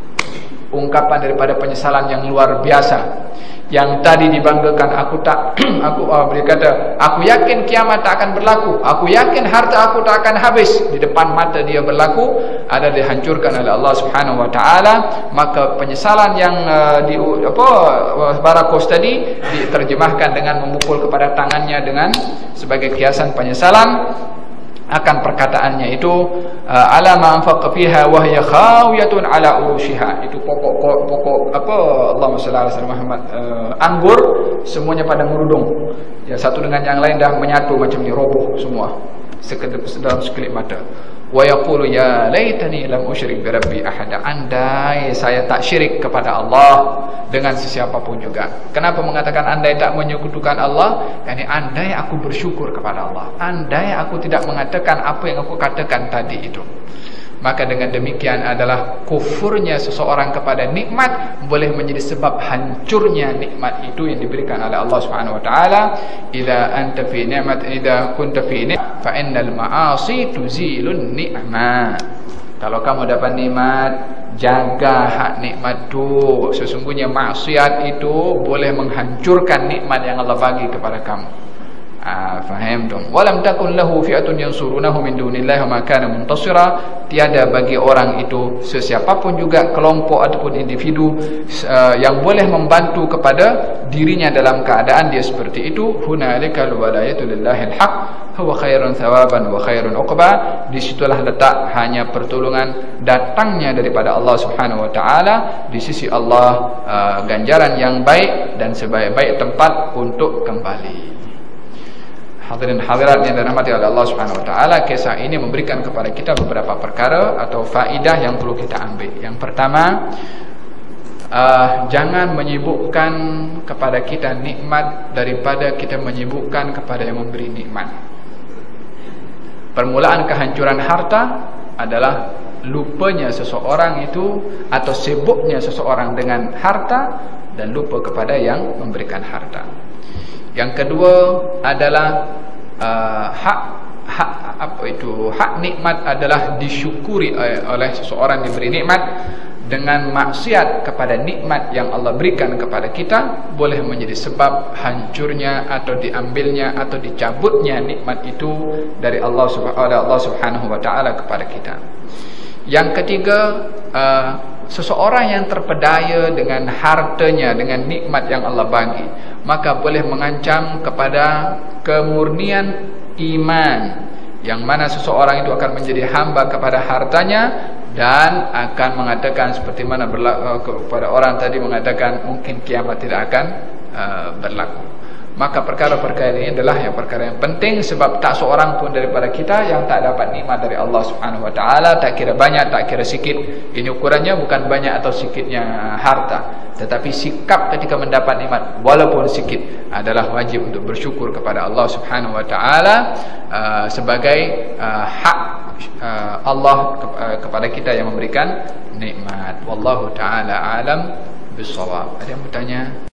ungkapan daripada penyesalan yang luar biasa. Yang tadi dibanggakan, aku tak aku uh, berkata, aku yakin kiamat tak akan berlaku, aku yakin harta aku tak akan habis, di depan mata dia berlaku, ada dihancurkan oleh Allah Subhanahu wa taala. Maka penyesalan yang uh, di apa barakos tadi diterjemahkan dengan memukul kepada tangannya dengan sebagai kiasan penyesalan akan perkataannya itu, ala ma anfaqa fiha wa hiya khawiyatun ala urushiha, itu pokok pokok apa Allahumma shalli ala sayyidina Muhammad, uh, anggur semuanya pada merudung, ya, satu dengan yang lain dah menyatu macam ni, roboh semua sekedip dalam sekelip mata. Wa yaqulu ya laitani lam usyrik bi rabbi ahada, andai saya tak syirik kepada Allah dengan sesiapa pun juga. Kenapa mengatakan andai tak menyekutukan Allah? Karena andai aku bersyukur kepada Allah, andai aku tidak mengatakan apa yang aku katakan tadi itu, maka dengan demikian adalah kufurnya seseorang kepada nikmat boleh menjadi sebab hancurnya nikmat itu yang diberikan oleh Allah Subhanahu wa taala. Idza anta fi ni'mat idza kunta fi ni'mat fa innal ma'asi tuzilun ni'mat. Kalau kamu dapat nikmat, jaga hak nikmat itu. Sesungguhnya maksiat itu boleh menghancurkan nikmat yang Allah bagi kepada kamu. Ah, faham dong. Walam takun lahu fi'atun yansurunahu min dunillahi wa ma kana muntasira, tiada bagi orang itu sesiapapun juga, kelompok ataupun individu uh, yang boleh membantu kepada dirinya dalam keadaan dia seperti itu. Hunalikal walayatu lillahil haq huwa khairun thawaban wa khairun uqba, disitulah letak hanya pertolongan datangnya daripada Allah Subhanahu wa taala, di sisi Allah uh, ganjaran yang baik dan sebaik-baik tempat untuk kembali. Hadirin hadirat yang dirahmati oleh Allah Subhanahu wa taala, kisah ini memberikan kepada kita beberapa perkara atau faedah yang perlu kita ambil. Yang pertama, uh, jangan menyibukkan kepada kita nikmat daripada kita menyibukkan kepada yang memberi nikmat. Permulaan kehancuran harta adalah lupanya seseorang itu atau sibuknya seseorang dengan harta dan lupa kepada yang memberikan harta. Yang kedua adalah uh, hak hak apa itu hak nikmat adalah disyukuri oleh seseorang yang diberi nikmat. Dengan maksiat kepada nikmat yang Allah berikan kepada kita boleh menjadi sebab hancurnya atau diambilnya atau dicabutnya nikmat itu dari Allah Subhanahu wa taala kepada kita. Yang ketiga, uh, seseorang yang terpedaya dengan hartanya, dengan nikmat yang Allah bagi, maka boleh mengancam kepada kemurnian iman, yang mana seseorang itu akan menjadi hamba kepada hartanya dan akan mengatakan seperti mana berlaku kepada orang tadi, mengatakan mungkin kiamat tidak akan uh, berlaku. Maka perkara-perkara ini adalah yang perkara yang penting, sebab tak seorang pun daripada kita yang tak dapat nikmat dari Allah Subhanahu wa taala, tak kira banyak, tak kira sikit. Ini ukurannya bukan banyak atau sikitnya harta, tetapi sikap ketika mendapat nikmat walaupun sikit adalah wajib untuk bersyukur kepada Allah Subhanahu wa taala uh, sebagai uh, hak uh, Allah ke uh, kepada kita yang memberikan nikmat. Wallahu taala alam bissawab. Ada yang bertanya?